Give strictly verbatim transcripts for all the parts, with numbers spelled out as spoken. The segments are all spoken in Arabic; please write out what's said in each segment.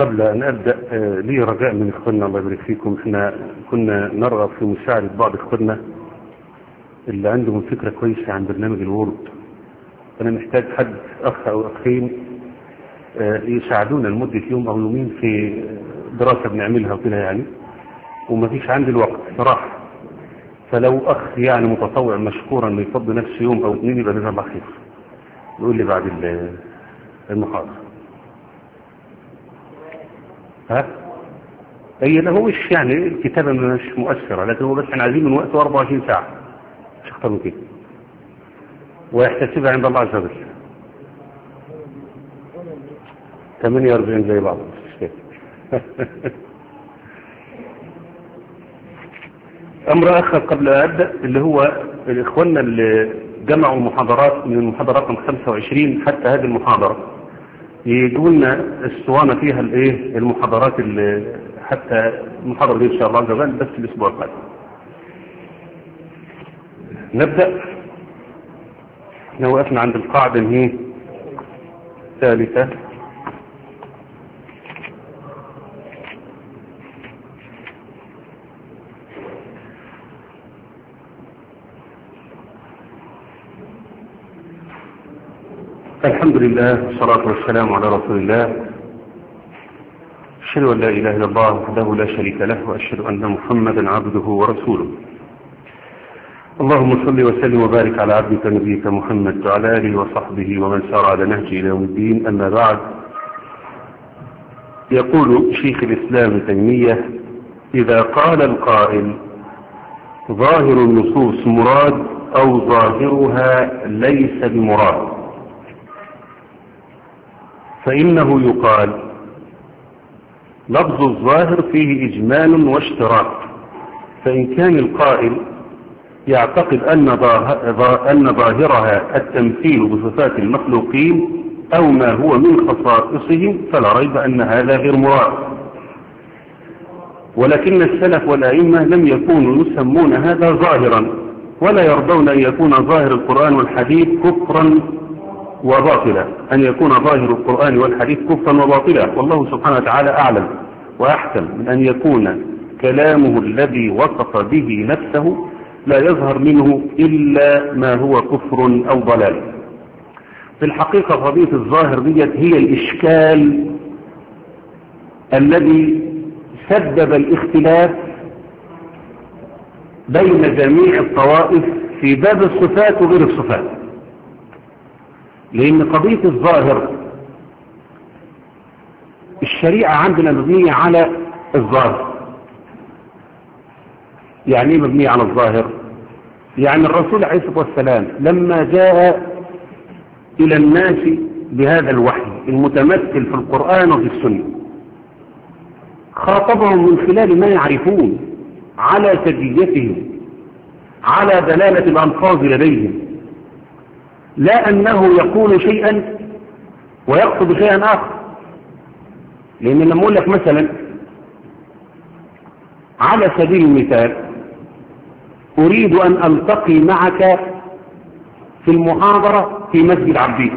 قبل أن أبدأ لي رجاء من إخواننا الله يبارك فيكم. إحنا كنا نرغب في مساعدة بعض إخواننا اللي عندهم فكرة كويسة عن برنامج الورد. أنا محتاج حد أخ أو أخين يساعدونا لمدة يوم أو يومين في دراسة بنعملها وكده يعني، وما فيش عندي الوقت صراحة. فلو أخ يعني متطوع مشكورا يفضي نفسه يوم أو اثنين يبقى جزاه الله خير، يقول لي بعد المحاضرة. ها؟ أي لا هو مش يعني الكتابة مش مؤثرة، لكن هو بس احنا عايزين من وقته أربعة وعشرين ساعة مش أكتر من كده، ويحتسبها عند الله عز وجل. ثمانية وأربعين زي بعض. أمر آخر قبل أن أبدأ، اللي هو الإخواننا اللي جمعوا المحاضرات من المحاضرات من خمسة وعشرين حتى هذه المحاضرة يجوا لنا الاسطوانة فيها الايه المحاضرات اللي حتى المحاضرة دي إن شاء الله عز وجل بس الأسبوع القادم. نبدأ. احنا وقفنا عند القاعدة هي ثالثة. الحمد لله والصلاة والسلام على رسول الله. أشهد أن لا إله إلا الله وحده لا شريك له، وأشهد أن محمدا عبده ورسوله. اللهم صل وسلم وبارك على عبدك نبيك محمد وعلى آله وصحبه ومن سار على نهجه إلى يوم الدين. أما بعد، يقول شيخ الإسلام ابن تيمية: إذا قال القائل ظاهر النصوص مراد أو ظاهرها ليس بمراد، فإنه يقال لفظ الظاهر فيه إجمال واشتراك. فإن كان القائل يعتقد أن أن ظاهرها التمثيل بصفات المخلوقين أو ما هو من خصائصهم فلا ريب أن هذا غير مراد. ولكن السلف والأئمة لم يكونوا يسمون هذا ظاهرا، ولا يرضون أن يكون ظاهر القرآن والحديث كفرا وباطلا، أن يكون ظاهر القرآن والحديث كفرا وباطلا. والله سبحانه وتعالى أعلم وأحكم من أن يكون كلامه الذي وصف به نفسه لا يظهر منه إلا ما هو كفر أو ضلال. في الحقيقة قضية الظاهر ديت هي الإشكال الذي سبب الاختلاف بين جميع الطوائف في باب الصفات وغير الصفات. لأن قضية الظاهر الشريعة عندنا مبنية على الظاهر. يعني مبنية على الظاهر؟ يعني الرسول عليه الصلاة والسلام لما جاء إلى الناس بهذا الوحي المتمثل في القرآن وفي السنة خاطبهم من خلال ما يعرفون على سجيتهم، على دلالة الألفاظ لديهم، لا أنه يقول شيئا ويقصد شيئا آخر. لأن لما أقول لك مثلا على سبيل المثال أريد أن ألتقي معك في المحاضرة في مسجد عبدين،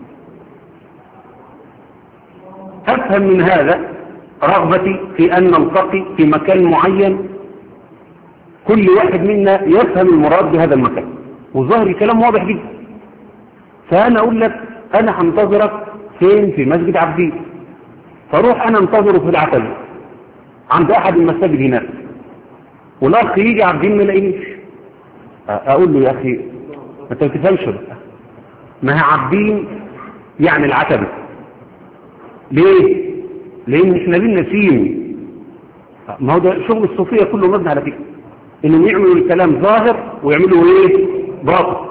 أفهم من هذا رغبتي في أن نلتقي في مكان معين، كل واحد منا يفهم المراد بهذا المكان، وظاهر الكلام واضح جدا. فأنا أقول لك أنا هنتظرك فين؟ في مسجد عبدين. فروح أنا انتظره في العتبة عند أحد المساجد هناك، والأخ يجي عبدين ما يلاقينيش. أقول له يا أخي أنت ما تفهمش بقى، ما هي عبدين يعني العتبة. ليه؟ لأن إحنا لنا سين. ما هو ده شغل الصوفية كله مبني على كده، إنهم يعملوا الكلام ظاهر ويعملوا إيه؟ باطل.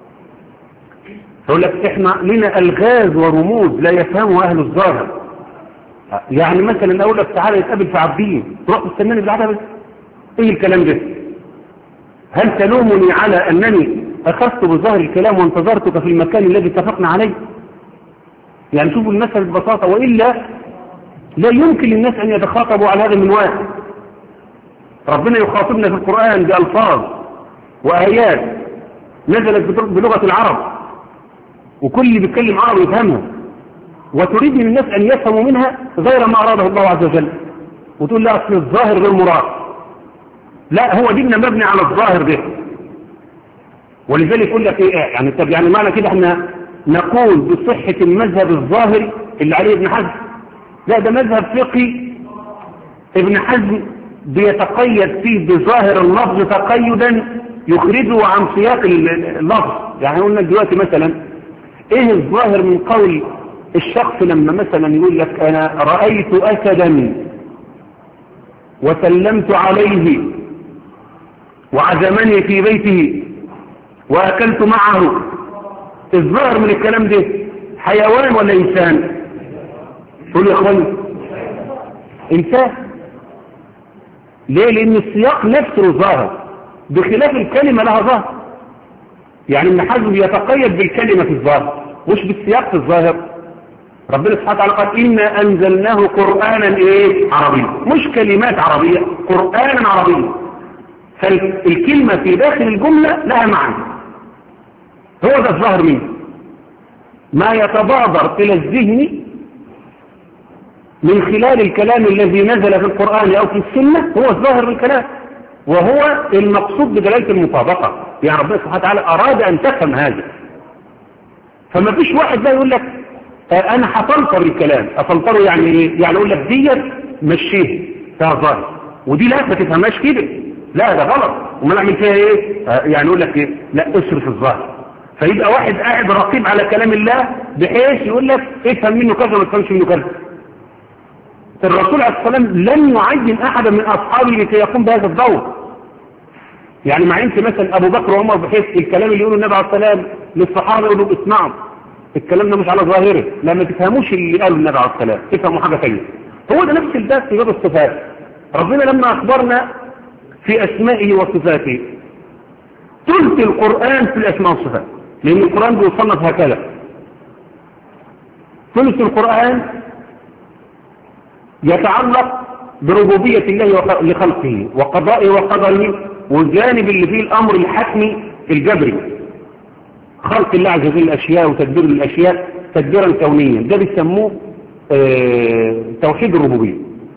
فأقول لك إحنا لنا ألغاز ورموز لا يفهمها أهل الظاهر. يعني مثلا أقول لك تعالى نتقابل في عبدين، تروح تستناني بالعتبة؟ إيه الكلام ده؟ هل تلومني على أنني أخذت بظاهر الكلام وانتظرتك في المكان الذي اتفقنا عليه؟ يعني شوفوا المسألة ببساطة، وإلا لا يمكن للناس أن يتخاطبوا على هذا المنوال. ربنا يخاطبنا في القرآن بألفاظ وآيات نزلت بلغة العرب، وكل اللي بيتكلم عربي يفهمها. وتريد من الناس أن يفهموا منها غير ما أراده الله عز وجل، وتقول لا أصل الظاهر غير مراد. لا، هو ديننا مبني على الظاهر ده. ولذلك يقول لك إيه يعني؟ طب يعني معنى كده احنا نقول بصحة المذهب الظاهري اللي عليه ابن حزم؟ لا، ده مذهب فقهي ابن حزم بيتقيد فيه بظاهر اللفظ تقيدا يخرجه عن سياق اللفظ. يعني قلنا دلوقتي مثلا ايه الظاهر من قول الشخص لما مثلا يقول لك انا رأيت اسدا وسلمت عليه وعزمني في بيته واكلت معه، الظاهر من الكلام ده حيوان ولا انسان؟ قولوا يا اخواني انسان. ليه؟ لان السياق نفسه ظاهر بخلاف الكلمة لها ظاهر. يعني ابن حزم يتقيد بالكلمة في الظاهر مش بالسياق في الظاهر. ربنا سبحانه وتعالى قال إنا أنزلناه قرآنا إيه؟ عربيا، مش كلمات عربية، قرآنا عربيا. فالكلمة في داخل الجملة لها معنى، هو ده الظاهر منه. ما يتبادر إلى الذهن من خلال الكلام الذي نزل في القرآن أو في السنة هو الظاهر بالكلام، وهو المقصود بدلالة المطابقة. يعني ربنا سبحانه وتعالى أراد أن تفهم هذا. فما فيش واحد ده يقول لك أنا هفلتر الكلام. أفلتره يعني إيه؟ يعني يقول لك ديت مشيه فيها ظاهر ودي لا ما تفهمهاش كده، لا ده غلط، وما نعمل فيها إيه؟ يعني يقول لك إيه؟ لا اصرف الظاهر. فيبقى واحد قاعد رقيب على كلام الله بحيث يقول لك افهم منه كذا وما تفهمش منه كذا. الرسول عليه الصلاة والسلام لم يعين أحدا من أصحابه لكي يقوم بهذا الدور. يعني ما عينت مثلا أبو بكر وعمر بحيث الكلام اللي يقوله النبي عليه الصلاة والسلام للصحابة يقولوا اسمعوا الكلام ده مش على ظاهره، لما تفهموش اللي قاله النبي عليه الصلاة والسلام تفهموا حاجة ثانيه. هو ده نفس الباب في باب الصفات. ربنا لما أخبرنا في أسمائه وصفاته ثلث القرآن في الأسماء والصفات، لأن القرآن بيصنف هكذا. ثلث القرآن يتعلق بربوبية الله لخلقه وقضائه وقدره، والجانب اللي فيه الأمر الحتمي الجبري، خلق الله عز وجل الأشياء وتدبير الأشياء تدبيرا كونيا، ده بيسموه اه توحيد الربوبية.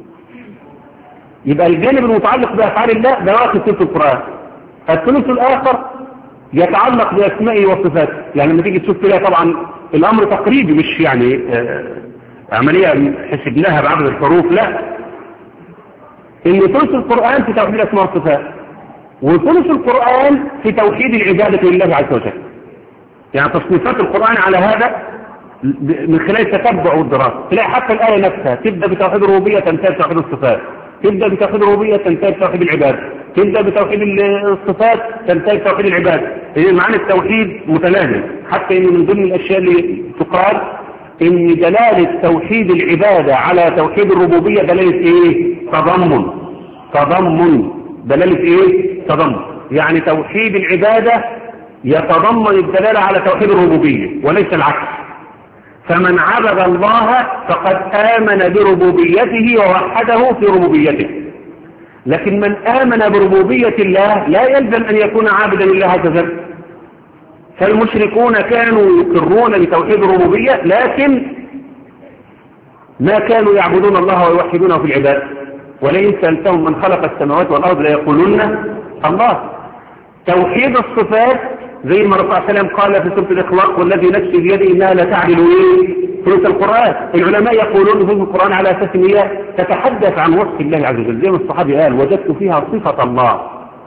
يبقى الجانب المتعلق بأفعال الله ده واخد ثلث القرآن. الثلث الآخر يتعلق بأسمائه وصفاته. يعني لما تيجي تشوف كده طبعا الأمر تقريبي، مش يعني اه عملية حسبناها بعدد الحروف، لا، إن ثلث القرآن في توحيد الأسماء والصفات، وثلث القرآن في توحيد العبادة لله عز وجل. يعني تصنيفات القرآن على هذا من خلال التتبع والدراسة. تلاقي حتى الآية نفسها تبدأ بتوحيد الربوبية تنتهي بتوحيد الصفات، تبدأ بتوحيد الربوبية تنتهي بتوحيد العبادة، تبدأ بتوحيد الصفات تنتهي بتوحيد العبادة. إذن معنى التوحيد متلازم، حتى إن من ضمن الأشياء اللي تقال إن دلالة توحيد العبادة على توحيد الربوبية دلالة إيه؟ تضمن. تضمن دلالة إيه؟ تضمن. يعني توحيد العبادة يتضمن الدلالة على توحيد الربوبية وليس العكس. فمن عبد الله فقد آمن بربوبيته ووحده في ربوبيته. لكن من آمن بربوبية الله لا يلزم أن يكون عابدا لله عز وجل. فالمشركون كانوا يقرون بتوحيد الربوبية لكن ما كانوا يعبدون الله ويوحدونه في العبادة. ولئن سألتهم من خلق السماوات والأرض ليقولون الله. توحيد الصفات زي ما الرسول صلى الله عليه وسلم قال في سورة الإخلاص والذي نفسي بيده إنها لتعدل إيه؟ ثلث القرآن. العلماء يقولون في القرآن على أساس إن هي تتحدث عن وصف الله عز وجل، زي ما الصحابي قال وجدت فيها صفة الله.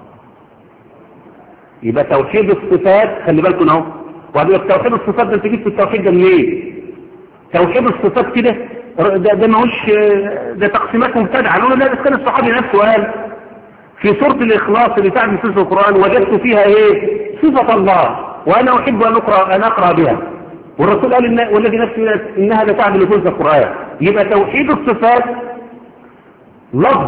يبقى توحيد الصفات خلي بالكم اهو. وهذا توحيد الصفات ده انت جبت التوحيد ده منين؟ توحيد الصفات كده ده, ده ماهوش ده تقسيمات مبتدعه. قالوا لا، ده كان الصحابي نفسه قال في سورة الإخلاص اللي تعرف في سورة القرآن وجدت فيها ايه؟ صفة الله وانا احب ان اقرا ان اقرا بها. والرسول قال إن والذي نفسي انها لتعدل ثلث القرآن. يبقى توحيد الصفات لفظ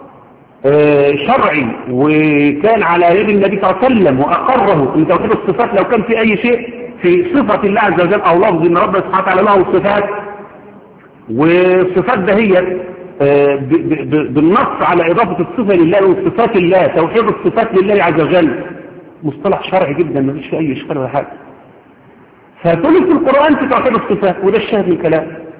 شرعي وكان على يد النبي صلى الله عليه وسلم وأقره ان توحيد الصفات لو كان في أي شيء في صفة الله عز وجل أو لفظ ان ربنا سبحانه وتعالى له صفات، والصفات ده هي بالنص على إضافة الصفة لله وصفات الله. توحيد الصفات لله عز وجل مصطلح شرعي جدا ما فيش أي إشكال ولا حاجة. فثلث القرآن في توحيد الصفات وده الشاهد من الكلام.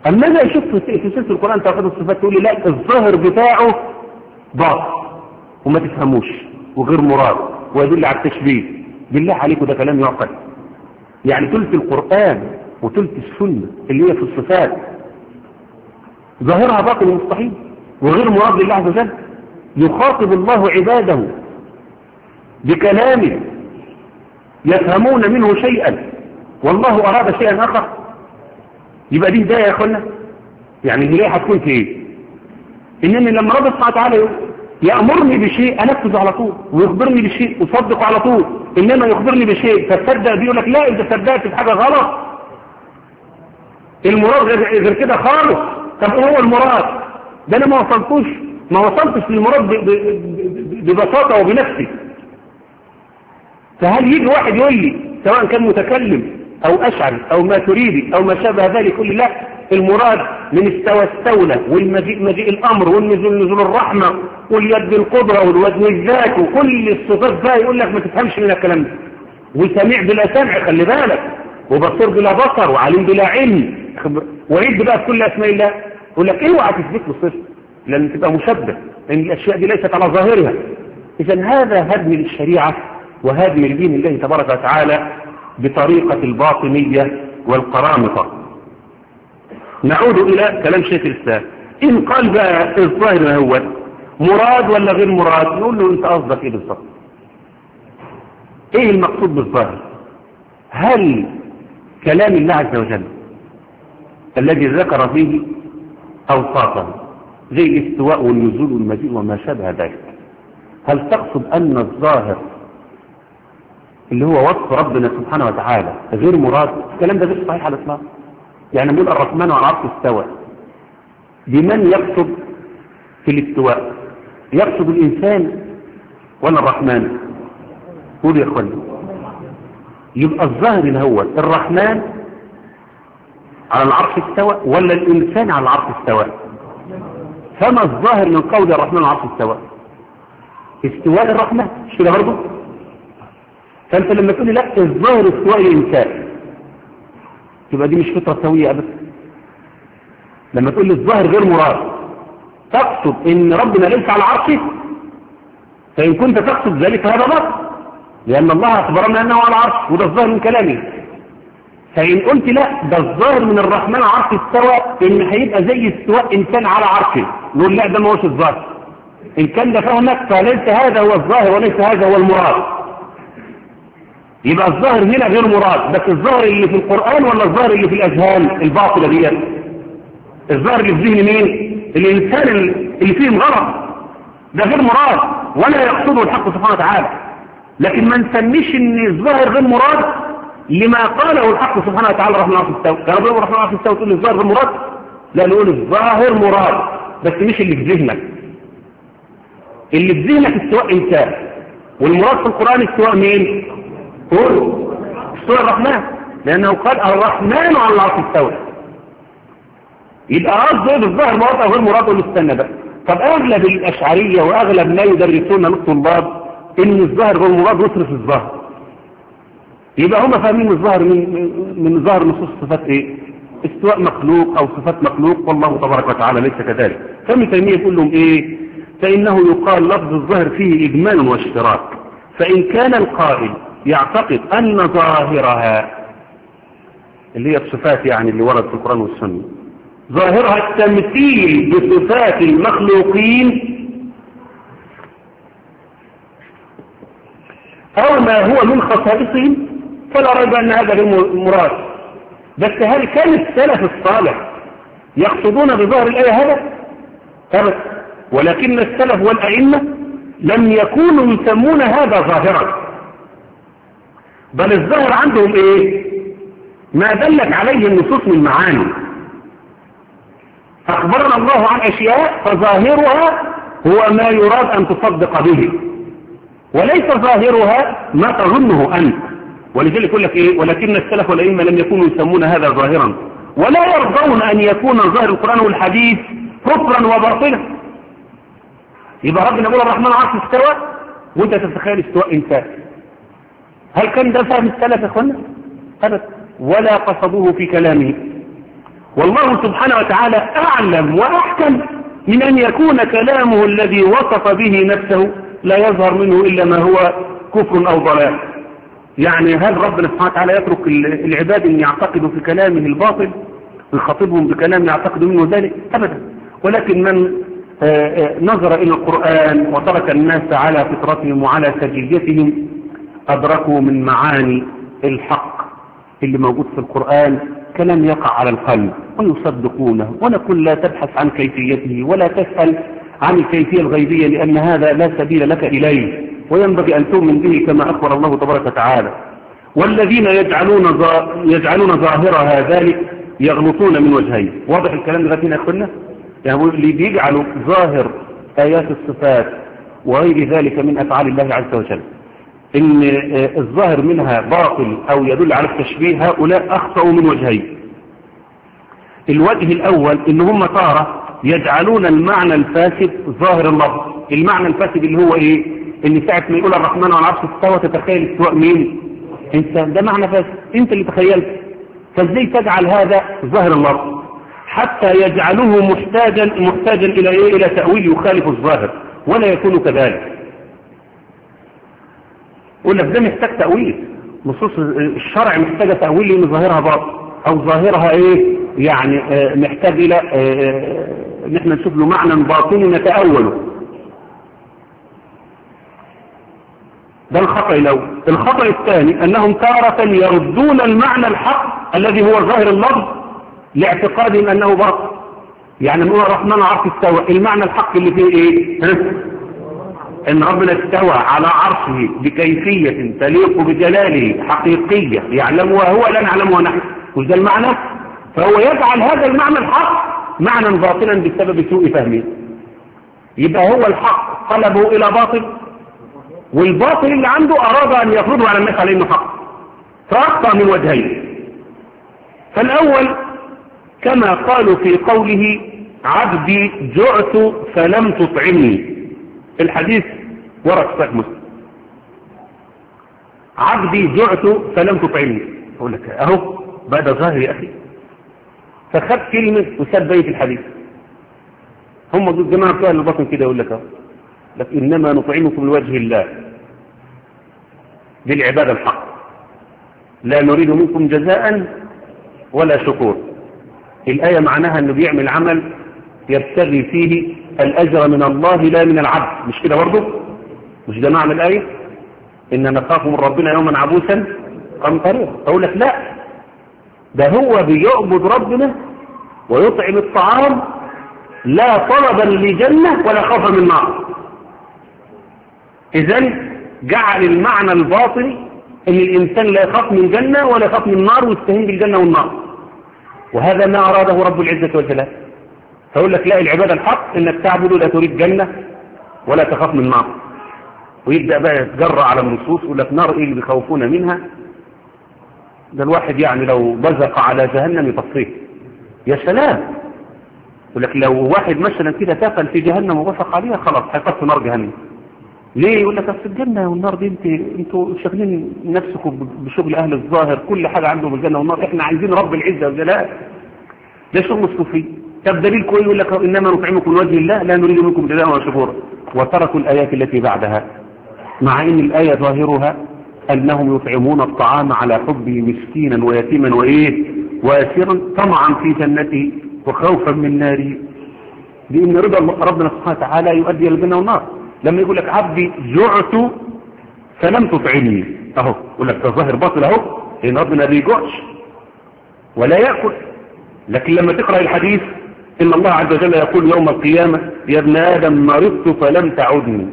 اما انا اشوف في سلسله القران تاخد الصفات تقول لي لا الظاهر بتاعه ضعف وما تفهموش وغير مراد ويدل على التشبيه. بالله عليكم ده كلام يعقل؟ يعني ثلث القران وثلث السنه اللي هي في الصفات ظاهرها باطل ومستحيل وغير مراد لله عز وجل. يخاطب الله عباده بكلام يفهمون منه شيئا والله أراد شيئا آخر. يبقى دي هداية يا أخوانا. يعني الهداية هتكون في إيه؟ إنني لما رب سبحانه وتعالى يأمرني بشيء أنفذه على طول ويخبرني بشيء أصدقه على طول. إنما يخبرني بشيء فتصدق بيقول لك لا إذا صدقت في حاجة غلط المراد غير كده خالص. طب إيه هو المراد؟ ده أنا ما وصلتوش ما وصلتش للمراد ببساطة وبنفسي. فهل يجي واحد يقول لي سواء كان متكلم أو أشعري أو ماتريدي أو ما شابه ذلك يقول لي لا المراد من استوى استولى والمجيء مجيء الأمر والنزول نزول الرحمة واليد القدرة والوزن الذات وكل الصفات ده يقول لك ما تفهمش من الكلام ده. وسميع بلا سمع خلي بالك وبصير بلا بصر وعليم بلا علم وعيد بقى في كل أسماء الله. يقول لك اوعى تثبت له صفة لأن تبقى مشبه لأن الأشياء دي ليست على ظاهرها. إذا هذا هدم للشريعة وهدم لدين الله تبارك وتعالى بطريقة الباطنية والقرامطة. نعود إلى كلام شيخ الإسلام. إن قال بقى الظاهر ما هو مراد ولا غير مراد نقول له أنت قصدك إيه بالظبط؟ إيه المقصود بالظاهر؟ هل كلام الله عز وجل الذي ذكر فيه أوصافه زي الاستواء والنزول والمجيء وما شابه ذلك هل تقصد أن الظاهر اللي هو وصف ربنا سبحانه وتعالى غير مراد؟ الكلام ده غير صحيح على الإطلاق. يعني نقول الرحمن على العرش استوى بمن يقصد في الاستواء؟ يقصد الإنسان ولا الرحمن؟ قول يا اخواني. يبقى الظاهر اللي هو الرحمن على العرش استوى ولا الإنسان على العرش استوى؟ فما الظاهر من قول الرحمن على العرش استوى؟ استواء الرحمن مش كده برضه؟ فانت لما تقول لي لا الظاهر استواء الانسان تبقى دي مش فطره سويه ابدا. لما تقول لي الظاهر غير مراد تقصد ان ربنا ليس على عرشه فان كنت تقصد ذلك هذا باطل لان الله اخبرنا انه على عرشه وده الظاهر من كلامي. فان قلت لا ده الظاهر من الرحمن على عرشه استوى ان هيبقى زي استواء انسان على عرشه نقول لا ده ما هوش الظاهر. ان كان ده فهمك فليس هذا هو الظاهر وليس هذا هو المراد. يبقى الظاهر هنا غير مراد بس الظاهر اللي في القرآن ولا الظاهر اللي في الأذهان الباطلة دي؟ الظاهر اللي في ذهن مين؟ الإنسان اللي فيه الغلط ده غير مراد ولا يقصده الحق سبحانه وتعالى. لكن ما نسميش ان الظاهر غير مراد لما قاله الحق سبحانه وتعالى رحمه الله في التوبة. كان ربنا رحمه الله في التوبة تقول الظاهر غير مراد؟ لا نقول الظاهر مراد بس مش اللي في ذهنك. اللي في ذهنك استواء إنسان والمراد في القرآن استواء مين؟ قول استوى الرحمن لأنه قال الرحمن على العرش استوى. يبقى قصده الظاهر مراد أو غير مراد ونستنى بقى. طب أغلب الأشعرية وأغلب ما يدرسون للطلاب إن الظاهر غير مراد وصرف الظاهر. يبقى هم فاهمين الظاهر من من ظاهر نصوص صفات إيه؟ استواء مخلوق أو صفات مخلوق والله تبارك وتعالى ليس كذلك. فابن تيمية يقول لهم إيه؟ فإنه يقال لفظ الظاهر فيه إجمال واشتراك. فإن كان القائل يعتقد أن ظاهرها اللي هي الصفات يعني اللي ورد في القرآن والسنة ظاهرها التمثيل بصفات المخلوقين أو ما هو من خصائصهم فلا ريب أن هذا المراد. بس هل كان السلف الصالح يقصدون بظاهر الآية هذا؟ أبدا. ولكن السلف والأئمة لم يكونوا يسمون هذا ظاهرا بل الظاهر عندهم ايه؟ ما دلت عليه النصوص من معاني. اخبرنا الله عن اشياء فظاهرها هو ما يراد ان تصدق به وليس ظاهرها ما تظنه انت. ولذلك يقول لك ايه؟ ولكن السلف والائمه لم يكونوا يسمون هذا ظاهرا ولا يرضون ان يكون ظاهر القران والحديث كفرا وباطلا. يبقى ربنا يقول الرحمن على العرش استوى وانت تتخيل استواء انسان. هل كان ده فهم السلف يا اخوانا؟ ابدا. ولا قصدوه في كلامه والله سبحانه وتعالى أعلم وأحكم من أن يكون كلامه الذي وصف به نفسه لا يظهر منه إلا ما هو كفر أو ضلال. يعني هل ربنا سبحانه وتعالى يترك العباد أن يعتقدوا في كلامه الباطل ويخاطبهم بكلام يعتقدوا منه ذلك؟ أبدا. ولكن من نظر إلى القرآن وترك الناس على فطرتهم وعلى سجيتهم أدركوا من معاني الحق اللي موجود في القرآن كلام يقع على القلب ويصدقونه. ونقول لا تبحث عن كيفيته ولا تسأل عن الكيفية الغيبية، لأن هذا لا سبيل لك إليه، وينبغي أن تؤمن به كما أخبر الله تبارك وتعالى. والذين يجعلون يجعلون ظاهرها ذلك يغلطون من وجهين. واضح الكلام لغاية هنا يا أخوانا؟ يعني اللي بيجعلوا ظاهر آيات الصفات وغير ذلك من أفعال الله عز وجل إن الظاهر منها باطل أو يدل على التشبيه، هؤلاء أخطأوا من وجهين. الوجه الأول إن هم تارة يجعلون المعنى الفاسد ظاهر اللفظ. المعنى الفاسد اللي هو إيه؟ إن ساعة ما يقول الرحمن على العرش استوى تتخيل استواء مين؟ إنسان. ده معنى فاسد، أنت اللي تخيلت. فازاي تجعل هذا ظاهر اللفظ حتى يجعله محتاجا محتاجا إلى إيه؟ إلى تأويل يخالف الظاهر، ولا يكون كذلك. يقول لك ده محتاج تأويل، نصوص الشرع محتاجة تأويل لأن ظاهرها باطل أو ظاهرها إيه؟ يعني آه محتاج إلى آه نحن نشوف له معنى باطني نتأوله. ده الخطأ الأول. الخطأ الثاني أنهم تارة يردون المعنى الحق الذي هو ظاهر اللفظ لاعتقادهم أنه باطل. يعني نقول الرحمن عرش استوى، المعنى الحق اللي فيه إيه؟ إن ربنا استوى على عرشه بكيفية تليق بجلاله حقيقية يعلمها هو لا نعلمها نحن، وش ده المعنى؟ فهو يجعل هذا المعنى الحق معنى باطلا بسبب سوء فهمه. يبقى هو الحق قلبه إلى باطل، والباطل اللي عنده أراد أن يفرضه على الناس على إنه حق، فأخطأ من وجهين. فالأول كما قالوا في قوله عبدي جعت فلم تطعمني، الحديث ورد صحيح مسلم، عبدي جعت فلم تطعمني. أقول لك أهو بعد ظاهر يا أخي، فخد كلمة وساب بيت الحديث. هم الجماعة بتوع الباطن كده يقول لك أهو، لك إنما نطعمكم لوجه الله بالعبادة الحق لا نريد منكم جزاء ولا شكور. الآية معناها أنه بيعمل عمل يبتغي فيه الأجر من الله لا من العبد، مش كده برضه؟ مش ده معنى الآية؟ إن نخاف من ربنا يوما عبوسا قمطريرا. أقول لك لا، ده هو بيعبد ربنا ويطعم الطعام لا طلبا لجنة ولا خوفا من نار. إذن جعل المعنى الباطني ان الانسان لا يخاف من جنة ولا يخاف من نار ويستهين بالجنة والنار، وهذا ما اراده رب العزة والجلال. فأقول لك لا، العبادة الحق انك تعبد لا تريد جنة ولا تخاف من نار. ويبدأ بقى يتجرأ على النصوص يقول لك نار ايه اللي بيخوفون منها؟ ده الواحد يعني لو بزق على جهنم يطفيه. يا سلام. يقول لك لو واحد مثلا كده تفل في جهنم وبصق عليها خلاص هيطفي نار جهنم. ليه؟ يقول لك اصل الجنة والنار دي انت انتوا شاغلين نفسكم بشغل اهل الظاهر، كل حاجة عندهم الجنة والنار، احنا عايزين رب العزة والجلال. ده شغل الصوفي. طب دليل كويس يقول لك انما نطعمكم لوجه الله لا نريد منكم جزاء ولا شكورا، وتركوا الايات التي بعدها، مع ان الايه ظاهرها انهم يطعمون الطعام على حبه مسكينا ويتيما وايه واسيرا طمعا في جنته وخوفا من ناره، لان رضا ربنا سبحانه وتعالى يؤدي الى الجنه والنار. لما يقول لك عبدي جعت فلم تطعمني، اهو يقول لك ده ظاهر باطل اهو، لان ربنا بيجوعش ولا ياكل. لكن لما تقرا الحديث ان الله عز وجل يقول يوم القيامه يا ابن ادم مرضت فلم تعدني،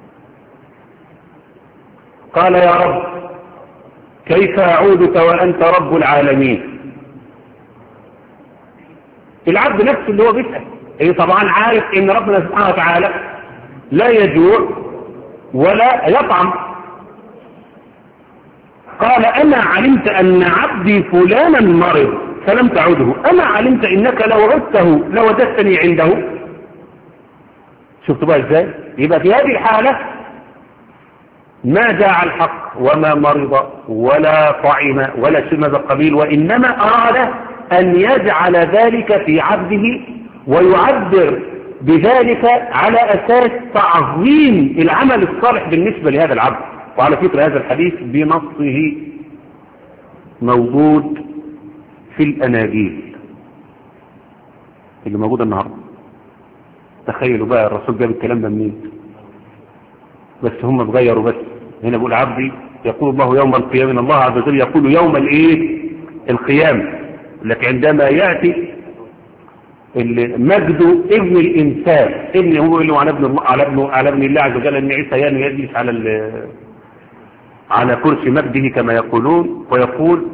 قال يا رب كيف اعودك وانت رب العالمين. العبد نفسه اللي هو بيسال ايه طبعا عارف ان ربنا سبحانه وتعالى لا يجوع ولا يطعم. قال أما علمت أن عبدي فلانا مرض فلم تعده، أما علمت إنك لو عدته لوجدتني عنده. شفتوا بقى إزاي؟ يبقى في هذه الحالة ما جاء الحق وما مرض ولا طعم ولا شيء من هذا القبيل، وإنما أراد أن يجعل ذلك في عبده ويعبر بذلك على أساس تعظيم العمل الصالح بالنسبة لهذا العبد. وعلى فكرة هذا الحديث بنصه موجود في الأناجيل اللي موجودة النهاردة. تخيلوا بقى الرسول جاب الكلام ده منين؟ بس هم اتغيروا. بس هنا بيقول عبدي يقول الله يوم القيامة، إن الله عز وجل يقول يوم الايه القيامة. لكن عندما يأتي مجد ابن الإنسان، ابن هو اللي على ابن الله على ابن على ابن الله عز وجل، أن عيسى يجلس على على كرسي مجده كما يقولون، ويقول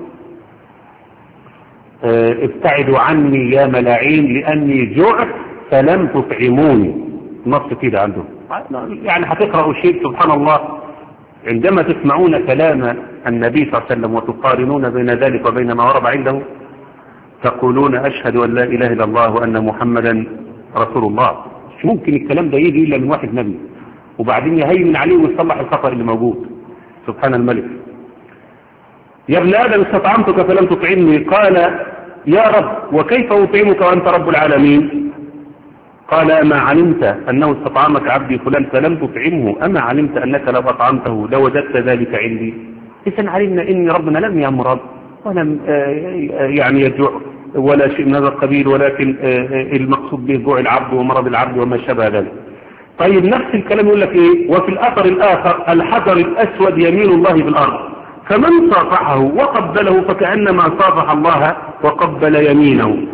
ابتعدوا عني يا ملاعين لأني جعت فلم تطعموني. نص كده عندهم. يعني هتقرأوا شيء سبحان الله عندما تسمعون كلام النبي صلى الله عليه وسلم وتقارنون بين ذلك وبين ما ورد عنده تقولون أشهد أن لا إله إلا الله وأن محمدا رسول الله. مش ممكن الكلام ده يجي إلا من واحد نبي وبعدين يهيمن عليه ويصلح الخطأ اللي موجود. سبحان الملك. يا ابن آدم استطعمتك فلم تطعمني، قال يا رب وكيف أطعمك وأنت رب العالمين؟ قال أما علمت أنه استطعمك عبدي فلان فلم تطعمه، أما علمت أنك لو أطعمته لوجدت ذلك عندي. إذن علمنا إن ربنا لم يمرض ولم يعني يجوع ولا شيء من هذا القبيل، ولكن المقصود به جوع العبد ومرض العبد وما شابه ذلك. طيب نفس الكلام يقول لك إيه؟ وفي الأثر الآخر الحجر الأسود يمين الله في الأرض فمن صافحه وقبله فكأنما صافح الله وقبل يمينه.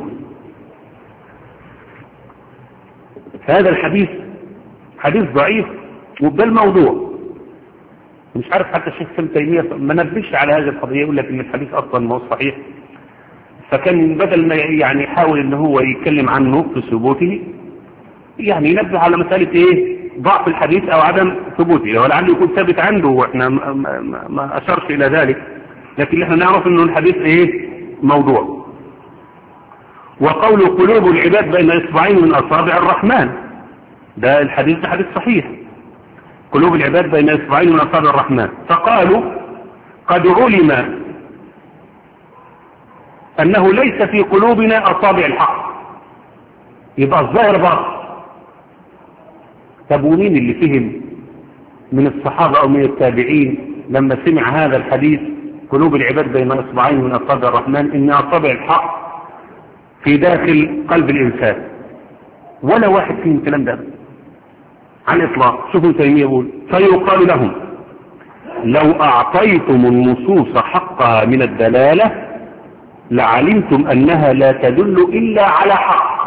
هذا الحديث حديث ضعيف وبال موضوع. مش عارف حتى الشيخ ابن تيمية ما نبهش على هذه القضية، يقول لك ان الحديث اصلا ما هو صحيح، فكان بدل ما يعني يحاول ان هو يتكلم عنه في ثبوته يعني ينبه على مسألة ايه ضعف الحديث او عدم ثبوته، ولعله يكون ثابت عنده واحنا ما, ما, ما اشرش الى ذلك، لكن احنا نعرف انه الحديث ايه موضوع. وقول قلوب العباد بين اصبعين من اصابع الرحمن، ده الحديث ده حديث صحيح، قلوب العباد بين اصبعين من اصابع الرحمن. فقالوا قد علم انه ليس في قلوبنا اصابع الحق، يبقى الظاهر باطل. طب ومين اللي فهم من الصحابة او من التابعين لما سمع هذا الحديث قلوب العباد بين اصبعين من اصابع الرحمن ان اصابع الحق في داخل قلب الانسان؟ ولا واحد فيهم الكلام ده على الاطلاق. شوفوا تيمية يقول فيقال لهم لو اعطيتم النصوص حقها من الدلالة لعلمتم انها لا تدل الا على حق،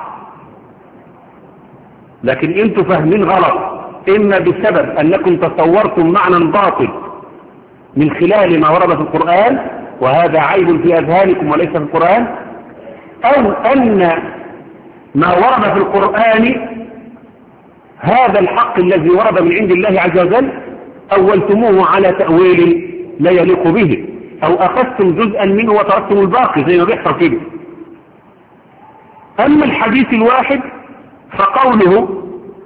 لكن انتم فاهمين غلط، اما بسبب انكم تصورتم معنى باطل من خلال ما ورد في القرآن وهذا عيب في اذهانكم وليس في القرآن، او ان ما ورد في القرآن هذا الحق الذي ورد من عند الله عز وجل اولتموه على تأويل لا يليق به، او اخذتم جزءا منه وتركتم الباقي زي ما بيحصل كده. اما الحديث الواحد فقوله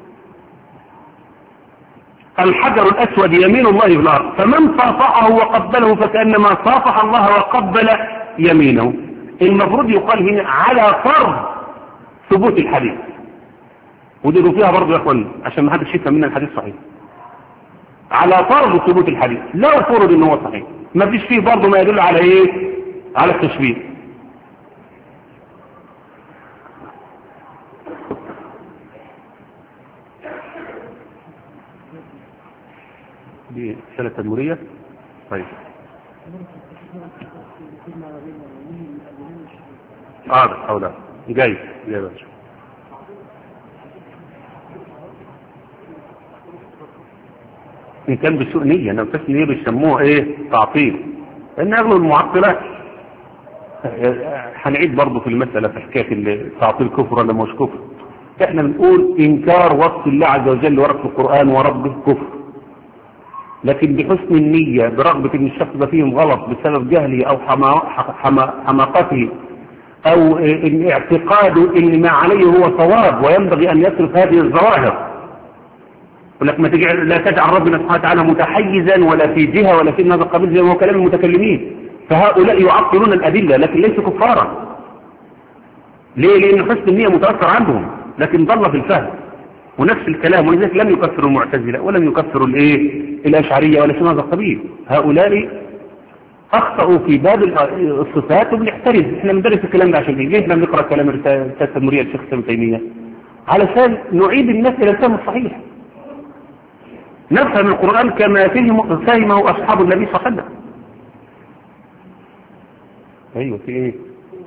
الحجر الاسود يمين الله في الارض فمن صافحه وقبله فكأنما صافح الله وقبل يمينه، المفروض يقال هنا على فرض ثبوت الحديث، ودي فيها برضه يا اخوان عشان ما حدش يفهم منا الحديث صحيح، على فرض ثبوت الحديث لا فرض ان هو صحيح، ما فيش فيه برضه ما يدل على ايه على التشبيه. دي رسالة تدمرية. طيب اه او لا جاي يا باشا. ان كان بسوء نية انا بس نية بيسموه ايه تعطيل، لان اغلب المعطلات هنعيد برضه في المسألة في حكاية تعطيل كفر ولا مش كفر. احنا بنقول انكار وصف الله عز وجل ورد في القرآن وربه كفر، لكن بحسن النية برغبة ان الشخص ده فيهم غلط بسبب جهله او حماقته او ان اعتقاده ان ما عليه هو صواب وينبغي ان يصرف هذه الظواهر. يقول لك ما تجعل لا تجعل ربنا سبحانه وتعالى متحيزا ولا في جهة ولا في هذا القبيل زي ما هو كلام المتكلمين، فهؤلاء يعطلون الأدلة لكن ليسوا كفارا، ليه؟ لأن حسن النية متأثر عندهم لكن ضل في الفهم. ونفس الكلام، ولذلك لم يكفروا المعتزلة ولم يكفروا الايه الأشعرية ولا شيء هذا القبيل. هؤلاء أخطأوا في باب الصفات وبنحترز. احنا بندرس الكلام ده عشان ايه؟ ليه احنا بنقرأ كلام الرسالة التدمرية للشيخ ابن تيمية؟ علشان نعيد الناس إلى الفهم الصحيح، نفهم القرآن كما فهم فهمه أصحاب النبي صلى الله عليه وسلم. أيوة في إيه؟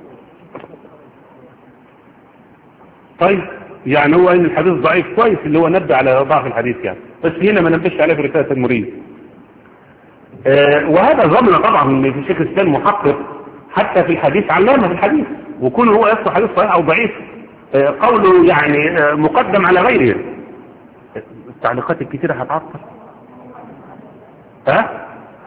طيب يعني هو إن الحديث ضعيف كويس اللي هو نبه على ضعف الحديث يعني، بس هنا ما نبهش عليه في رسالة التدمرية. آه وهذا ظن طبعا من في شيخ الإسلام محقق حتى في الحديث علامة في الحديث، وكونه هو يصل حديث صحيح أو ضعيف آه قوله يعني آه مقدم على غيره. التعليقات الكثيرة هتعطل. ها؟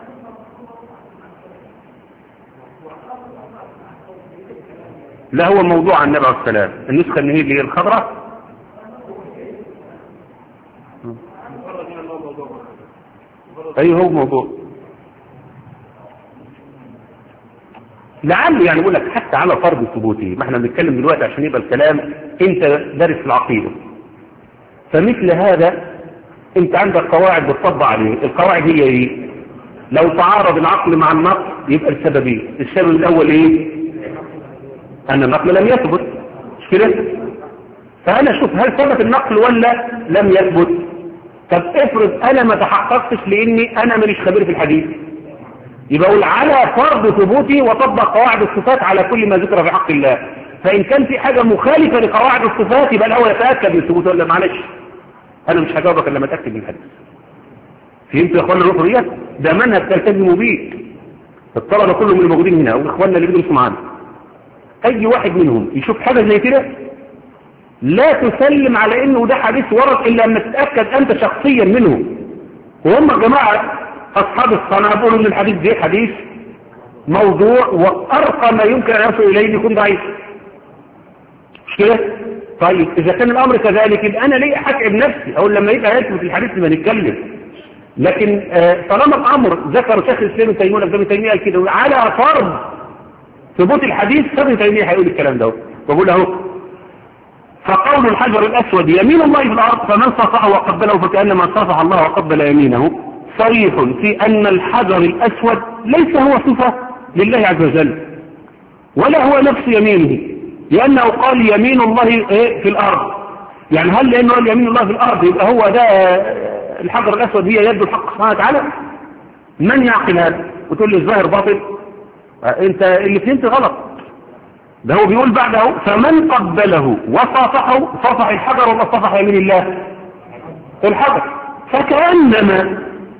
لا هو موضوع عن النبي عليه السلام، النسخة اللي هي اللي هي الخضراء. ايوه هو موضوع لعل يعني بقول لك حتى على فرض ثبوته، ما احنا بنتكلم دلوقتي عشان يبقى الكلام انت دارس العقيدة، فمثل هذا انت عندك قواعد بتطبق عليه. القواعد هي ايه؟ لو تعارض العقل مع النقل يبقى السبب ايه؟ السبب الاول ايه؟ ان النقل لم يثبت، مش كده؟ فانا اشوف هل ثبت النقل ولا لم يثبت. طب افرض انا ما تحققتش لاني انا ماليش خبير في الحديث، يبقى اقول على فرض ثبوتي وطبق قواعد الصفات على كل ما ذكر في حق الله. فان كان في حاجه مخالفه لقواعد الصفات يبقى الاول يتاكد من ثبوته ولا معلش انا مش هجاوبك الا لما اتاكد من الحديث. فهمت يا اخوانا النقطه ديت؟ ده منهج تلتزموا بيه الطلبه كلهم اللي موجودين هنا واخواننا اللي بيدرسوا معانا. اي واحد منهم يشوف حاجه زي كده لا تسلم على انه ده حديث ورد الا لما تتاكد انت شخصيا منه. وهم الجماعه اصحاب الصنعه بيقولوا ان الحديث ده حديث موضوع وارقى ما يمكن ان يصل اليه يكون ضعيف، مش كده؟ طيب اذا كان الامر كذلك يبقى انا ليه احكي بنفسي او لما يبقى يثبت الحديث لما نتكلم. لكن آه طالما الامر ذكر شيخ الاسلام ابن تيميه ابن تيميه قال كده على فرض ثبوت الحديث، ابن تيميه هيقول الكلام ده بقول له فقول الحجر الاسود يمين الله في الارض فمن صفحه وقبله فكانما صفح الله وقبل يمينه صريح في ان الحجر الاسود ليس هو صفه لله عز وجل ولا هو نفس يمينه، لانه قال يمين الله في الارض. يعني هل لانه قال يمين الله في الارض يبقى هو ده الحجر الاسود هي يد الحق سبحانه وتعالى؟ من يعقل هذا وتقول لي الظاهر باطل؟ انت اللي فهمت غلط. ده هو بيقول بعده فمن قبله وصافحه صافح الحجر ولا صافح يمين الله؟ الحجر. فكأنما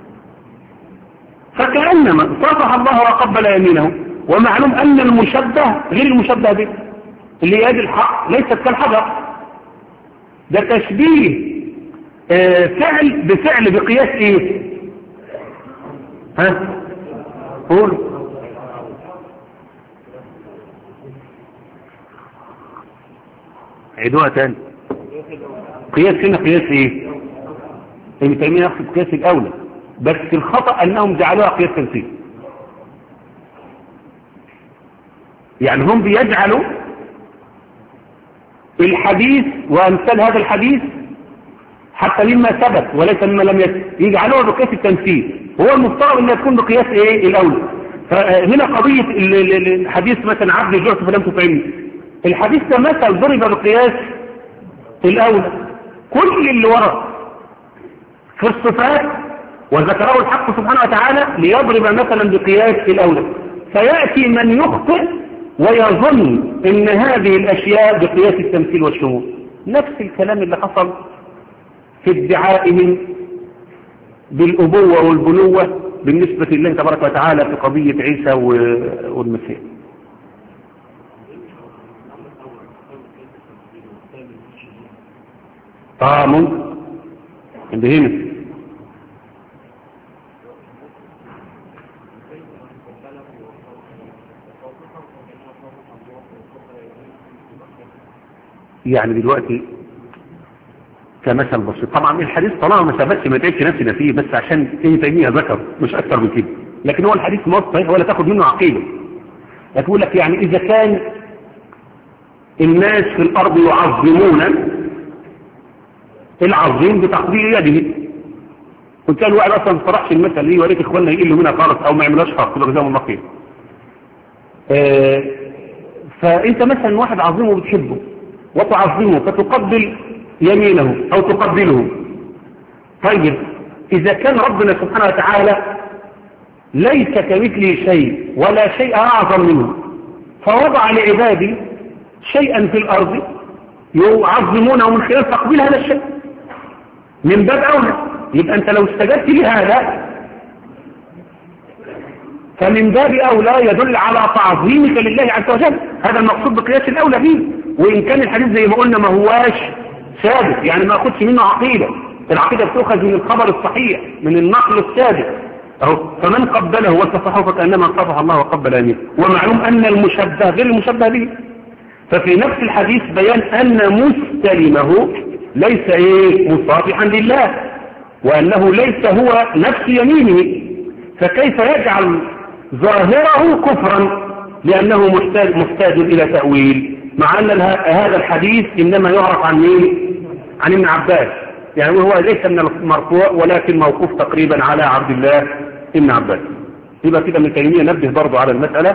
فكأنما صافح الله وقبل يمينه، ومعلوم ان المشبه غير المشبه به اللي يد الحق ليست كالحجر. ده تشبيه آه فعل بفعل بقياس ايه؟ ها قول. عيدوها تاني. قياس هنا قياس ايه؟ ابن تيمية يقصد قياس الاولى، بس الخطأ انهم جعلوها قياس تمثيل. يعني هم بيجعلوا الحديث وامثال هذا الحديث حتى مما ثبت وليس مما لم يثبت يجعلوها بقياس التمثيل، وهو المفترض انها تكون بقياس ايه الاولى. فهنا قضية الحديث مثلا عبد جعت فلم تطعمني، الحديث ده مثل ضرب بقياس الاولى. كل اللي ورد في الصفات وذكره الحق سبحانه وتعالى ليضرب مثلا بقياس الاولى، فيأتي من يخطئ ويظن ان هذه الاشياء بقياس التمثيل والشمول. نفس الكلام اللي حصل في ادعائهم بالابوة والبنوة بالنسبة لله تبارك وتعالى في قضية عيسى والمسيح. اه ممكن عند هنا يعني دلوقتي كمثل بسيط. طبعا الحديث طالما ما ثبتش ما تعبش نفسنا فيه، بس عشان ابن تيمية ذكر مش اكتر من كده. لكن هو الحديث ما صحيح ولا تاخد منه عقيده. هتقول لك يعني اذا كان الناس في الأرض يعظمون العظيم بتقدير يده. كنت قال واحد أصلا ما فرحش المثل دي، وريت إخواننا يقلوا منها خالص أو ما يعملوش خالص كده جزاهم الله خير. آه فأنت مثلا واحد عظيمه بتحبه وتعظمه فتقبل يمينه أو تقبله. طيب إذا كان ربنا سبحانه وتعالى ليس كمثله شيء ولا شيء أعظم منه، فوضع لعبادي شيئا في الأرض يعظمونه من خلال تقبيل هذا الشيء، من باب أولى. يبقى أنت لو استجبت لهذا فمن باب أولى يدل على تعظيمك لله عز وجل. هذا المقصود بقياس الأولى فيه. وإن كان الحديث زي ما قلنا ما هواش ثابت، يعني ما أخذش منه عقيدة، العقيدة بتأخذ من الخبر الصحيح من النقل الثابت. أهو فمن قبله وصفحه فكأنما صفح الله وقبل أمين. ومعلوم أن المشبه غير المشبه به. ففي نفس الحديث بيان أن مستلمه ليس إيه مصافحا لله، وأنه ليس هو نفس يمينه، فكيف يجعل ظاهره كفرا لأنه محتاج, محتاج إلى تأويل، مع أن هذا الحديث إنما يعرف عن مين؟ عن ابن عباس، يعني هو ليس من المرفوع ولكن موقوف تقريبا على عبد الله ابن عباس. يبقى كده ابن تيمية نبه برضو على المسألة،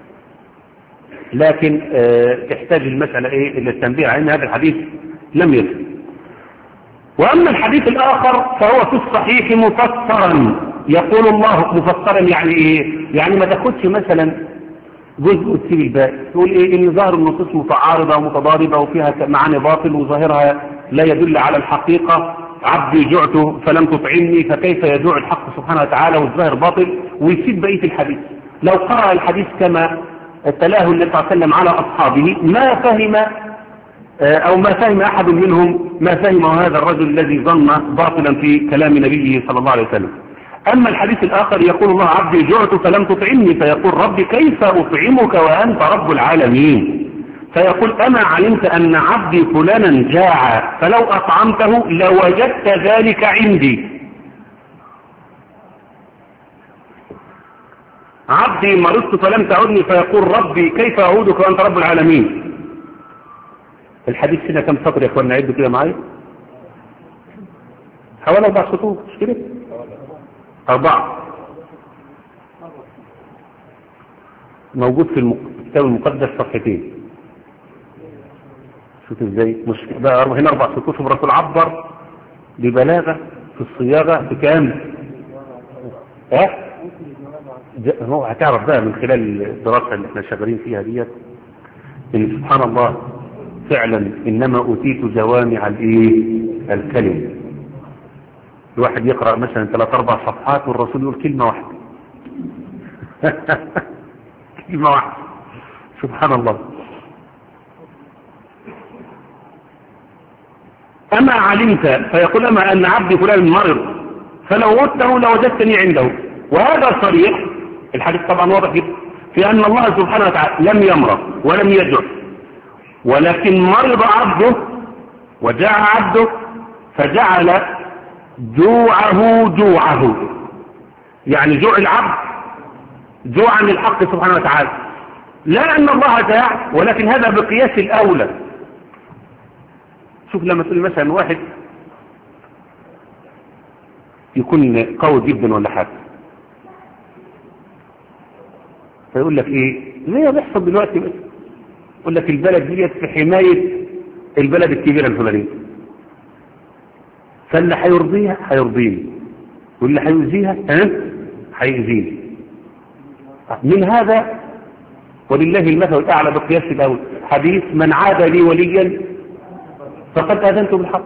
لكن اه تحتاج المسألة ايه الى التنبيه على ان هذا الحديث لم يثبت. واما الحديث الاخر فهو في الصحيح مفسرا، يقول الله مفسرا يعني ايه؟ يعني ما تاخدش مثلا جزء وتسيب الباقي، تقول ايه ان ظاهر النصوص متعارضة ومتضاربة وفيها معاني باطل وظاهرها لا يدل على الحقيقة. عبدي جعت فلم تطعمني، فكيف يجوع الحق سبحانه وتعالى والظاهر باطل، ويسيب بقية الحديث. لو قرأ الحديث كما تلاه النبي صلى الله عليه وسلم على أصحابه ما فهم أو ما فهم أحد منهم ما فهمه هذا الرجل الذي ظن باطلا في كلام نبيه صلى الله عليه وسلم. أما الحديث الآخر يقول الله عبدي جعت فلم تطعمني، فيقول ربي كيف أطعمك وأنت رب العالمين، فيقول أما علمت أن عبدي فلانا جاع فلو أطعمته لوجدت ذلك عندي. عبدي مرضت فلم تعودني، فيقول ربي كيف أعودك وأنت رب العالمين. الحديث هنا كم سطر يا أخوانا؟ عدوا كده معايا، حوالي أربع سطور مش كده؟ أربعة، موجود في الكتاب المقدس صفحتين. شوف ازاي مش بقى هنا أربع سطور. شوف الرسول عبر ببلاغة في الصياغة في كام؟ ها؟ هو هتعرف بقى من خلال الدراسة اللي احنا شغالين فيها ديت ان سبحان الله فعلا انما اوتيت جوامع الايه الكلم. الواحد يقرأ مثلا ثلاث اربع صفحات والرسول يقول كلمة واحدة كلمة واحدة سبحان الله. أما علمت، فيقول أما أن عبدي فلان مرض فلو وجدته لوجدتني عنده. وهذا صريح الحديث طبعا واضح جدا في أن الله سبحانه وتعالى لم يمرض ولم يجع، ولكن مرض عبده وجاع عبده فجعل جوعه جوعه، يعني جوع العبد جوعا للحق سبحانه وتعالى، لا أن الله جاع، ولكن هذا بقياس الأولى. شوف لما تقول مثلا واحد يكون قوي جدا ولا حاجة، فيقول لك ايه زي ما بيحصل دلوقتي بس، يقول لك البلد ديت في حماية البلد الكبيرة الفلانية، فاللي هيرضيها هيرضيني واللي هيؤذيها ها هيؤذيني. من هذا ولله المثل الأعلى بقياس الأول حديث من عاد لي وليا فقد آذنت بالحق.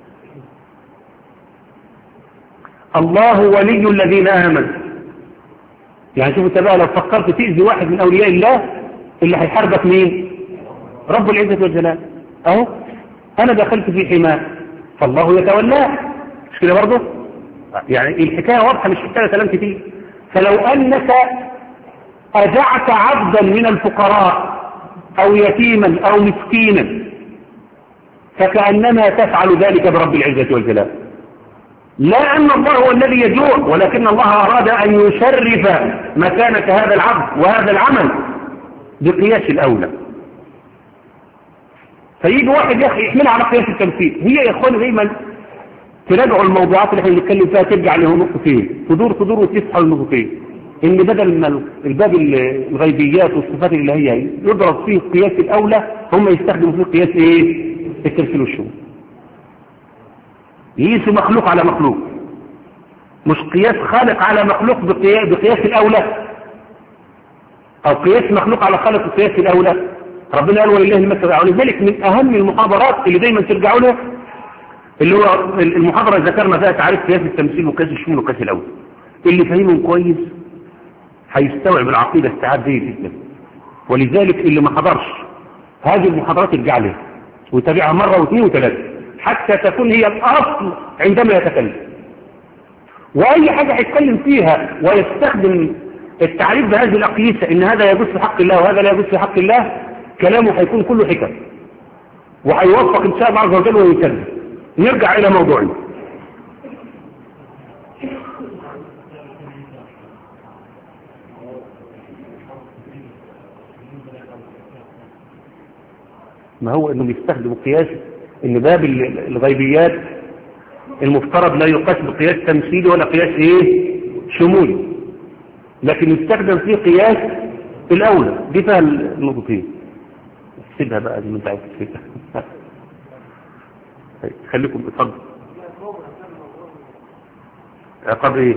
الله ولي الذين آمنوا، يعني شوف انت بقى لو فكرت تأذي واحد من أولياء الله اللي هيحاربك مين؟ رب العزة والجلال. اهو انا دخلت في حماه فالله يتولاه، مش كده برضه؟ يعني الحكاية واضحة مش محتاجة كلام كتير. فلو أنك أجعت عبدا من الفقراء أو يتيما أو مسكينا فكأنما تفعل ذلك برب العزة والجلال، لا أن الله هو الذي يجوع، ولكن الله أراد أن يشرف مكانة هذا العبد وهذا العمل بقياس الأولى. فيجي واحد يا اخي يحملها على قياس التمثيل. هي يا اخواني دايما تراجعوا الموضوعات اللي احنا بنتكلم فيها ترجع له نقطتين، تدور تدور وتسحب النقطتين، ان بدل ما الباب الغيبيات والصفات الالهيه يضرب فيه قياس الاولى، هم يستخدموا فيه قياس ايه؟ التمثيل والشبه. يقيسوا مخلوق على مخلوق، مش قياس خالق على مخلوق بقياس, بقياس الاولى، او قياس مخلوق على خالق بقياس الاولى. ربنا قال ولله المثل الاعلى. ولذلك من اهم المحاضرات اللي دايما ترجعوا لها اللي هو المحاضره اللي ذكرنا فيها تعريف قياس التمثيل وقياس الشمول وقياس الاولى. اللي فاهمهم كويس هيستوعب العقيده استيعاب جيد جدا. ولذلك اللي ما حضرش هذه المحاضرات يرجع لها ويتابعها مره واثنين وثلاثه حتى تكون هي الاصل عندما يتكلم. واي حاجه هيتكلم فيها ويستخدم التعريف بهذه الاقيسه ان هذا يجوز في حق الله وهذا لا يجوز في حق الله، كلامه هيكون كله حكم وهيوفق ان شاء الله عز وجل ويكذب. نرجع الى موضوعنا. ما هو انه بيستخدم قياس ان باب الغيبيات المفترض لا يقاس بقياس تمثيلي ولا قياس ايه شمولي، لكن يستخدم فيه قياس الاولى. دي فيها النقطتين. سيبها بقى زي ما انت عايز تسيبها. خليكم اتفضل. عقاب ايه؟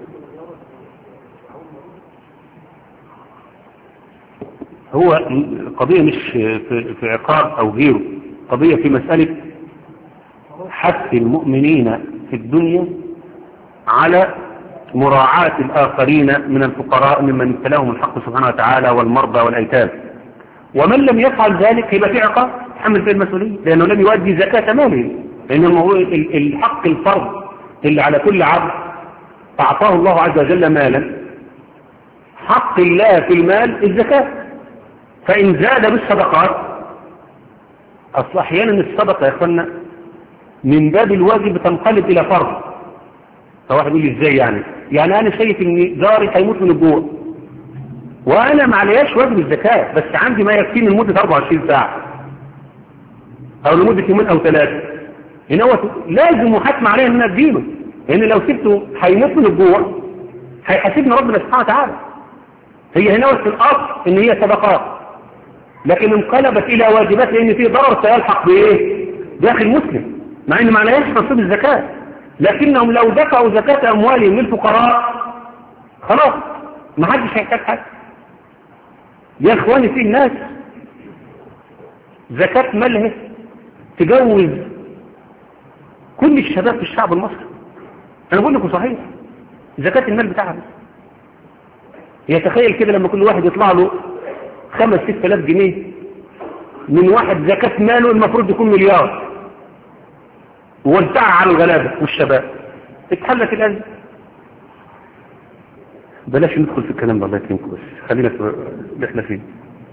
هو قضية مش في عقاب او غيره، قضية في مسألة حث المؤمنين في الدنيا على مراعاة الآخرين من الفقراء ممن ابتلاهم الحق سبحانه وتعالى والمرضى والأيتام. ومن لم يفعل ذلك يبقى في عقاب يتحمل فيه المسؤولية، لأنه لم يؤدي زكاة ماله. لأن الحق الفرض اللي على كل عبد أعطاه الله عز وجل مالا، حق الله في المال الزكاة. فإن زاد بالصدقات، أصل أحيانا الصدقة يا أخوانا من باب الواجب تنقلب إلى فرض. فواحد يقول لي إزاي يعني؟ يعني أنا شايف إن جاري هيموت من الجوع وأنا ما عليهاش واجب الزكاة، بس عندي ما يكفيني لمدة أربعة وعشرين ساعة أو لمدة يومين أو ثلاثة. هنا هو لازم محاكمة عليه إن أدينه، لأن لو سبته هيموت من الجوع هيحاسبنا ربنا سبحانه وتعالى. هي هنا في الأصل إن هي صدقات، لكن انقلبت إلى واجبات لأن في ضرر سيلحق بإيه؟ داخل مسلم، مع إن ما عليهاش نصيب الزكاة. لكنهم لو دفعوا زكاة أموالهم للفقراء خلاص ما حدش هيحتاج حاجة. يا إخواني في الناس زكاة مالها تجوز كل الشباب في الشعب المصري. أنا بقول لكم صحيح، زكاة المال بتاعها. يتخيل كده لما كل واحد يطلع له خمس ست آلاف جنيه من واحد زكاة ماله المفروض يكون مليار، ووزعها على الغلابة والشباب، اتحلت الأزمة. بلاش ندخل في الكلام ده الله يكرمكم، بس خلينا في اللي احنا فيه.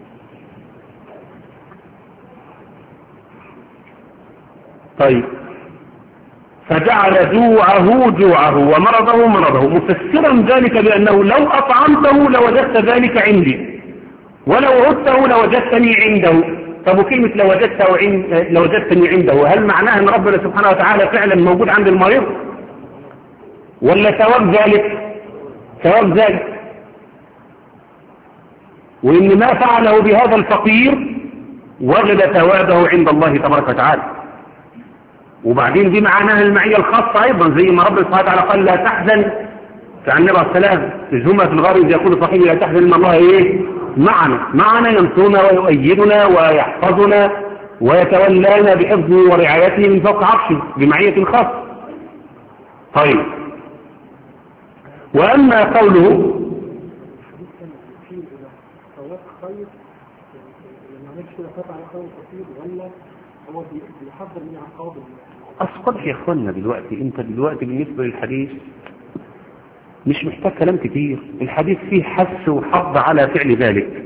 طيب، فجعل جوعه جوعه ومرضه مرضه، مفسرا ذلك بأنه لو أطعمته لوجدت ذلك عندي ولو عدته لوجدتني عنده. طب وكلمة لوجدته عند لوجدتني عنده، هل معناها ان ربنا سبحانه وتعالى فعلا موجود عند المريض ولا ثواب ذلك؟ ثواب ذلك، وإن ما فعله بهذا الفقير وجد ثوابه عند الله تبارك وتعالى. وبعدين دي معناها المعية الخاصة أيضا، زي ما ربنا سبحانه وتعالى قال لا تحزن، فعن النبي عليه السلام إذ هما في الغار إذ يقول صاحبي لا تحزن إن الله إيه معنا معنا ينصرنا ويؤيدنا ويحفظنا ويتولانا بحفظه ورعايته من فوق عرشه بمعية خاصة. طيب، وأما قوله أسقط يا أخوانا دلوقتي. أنت دلوقتي بالنسبة للحديث مش محتاج كلام كتير، الحديث فيه حث وحض على فعل ذلك.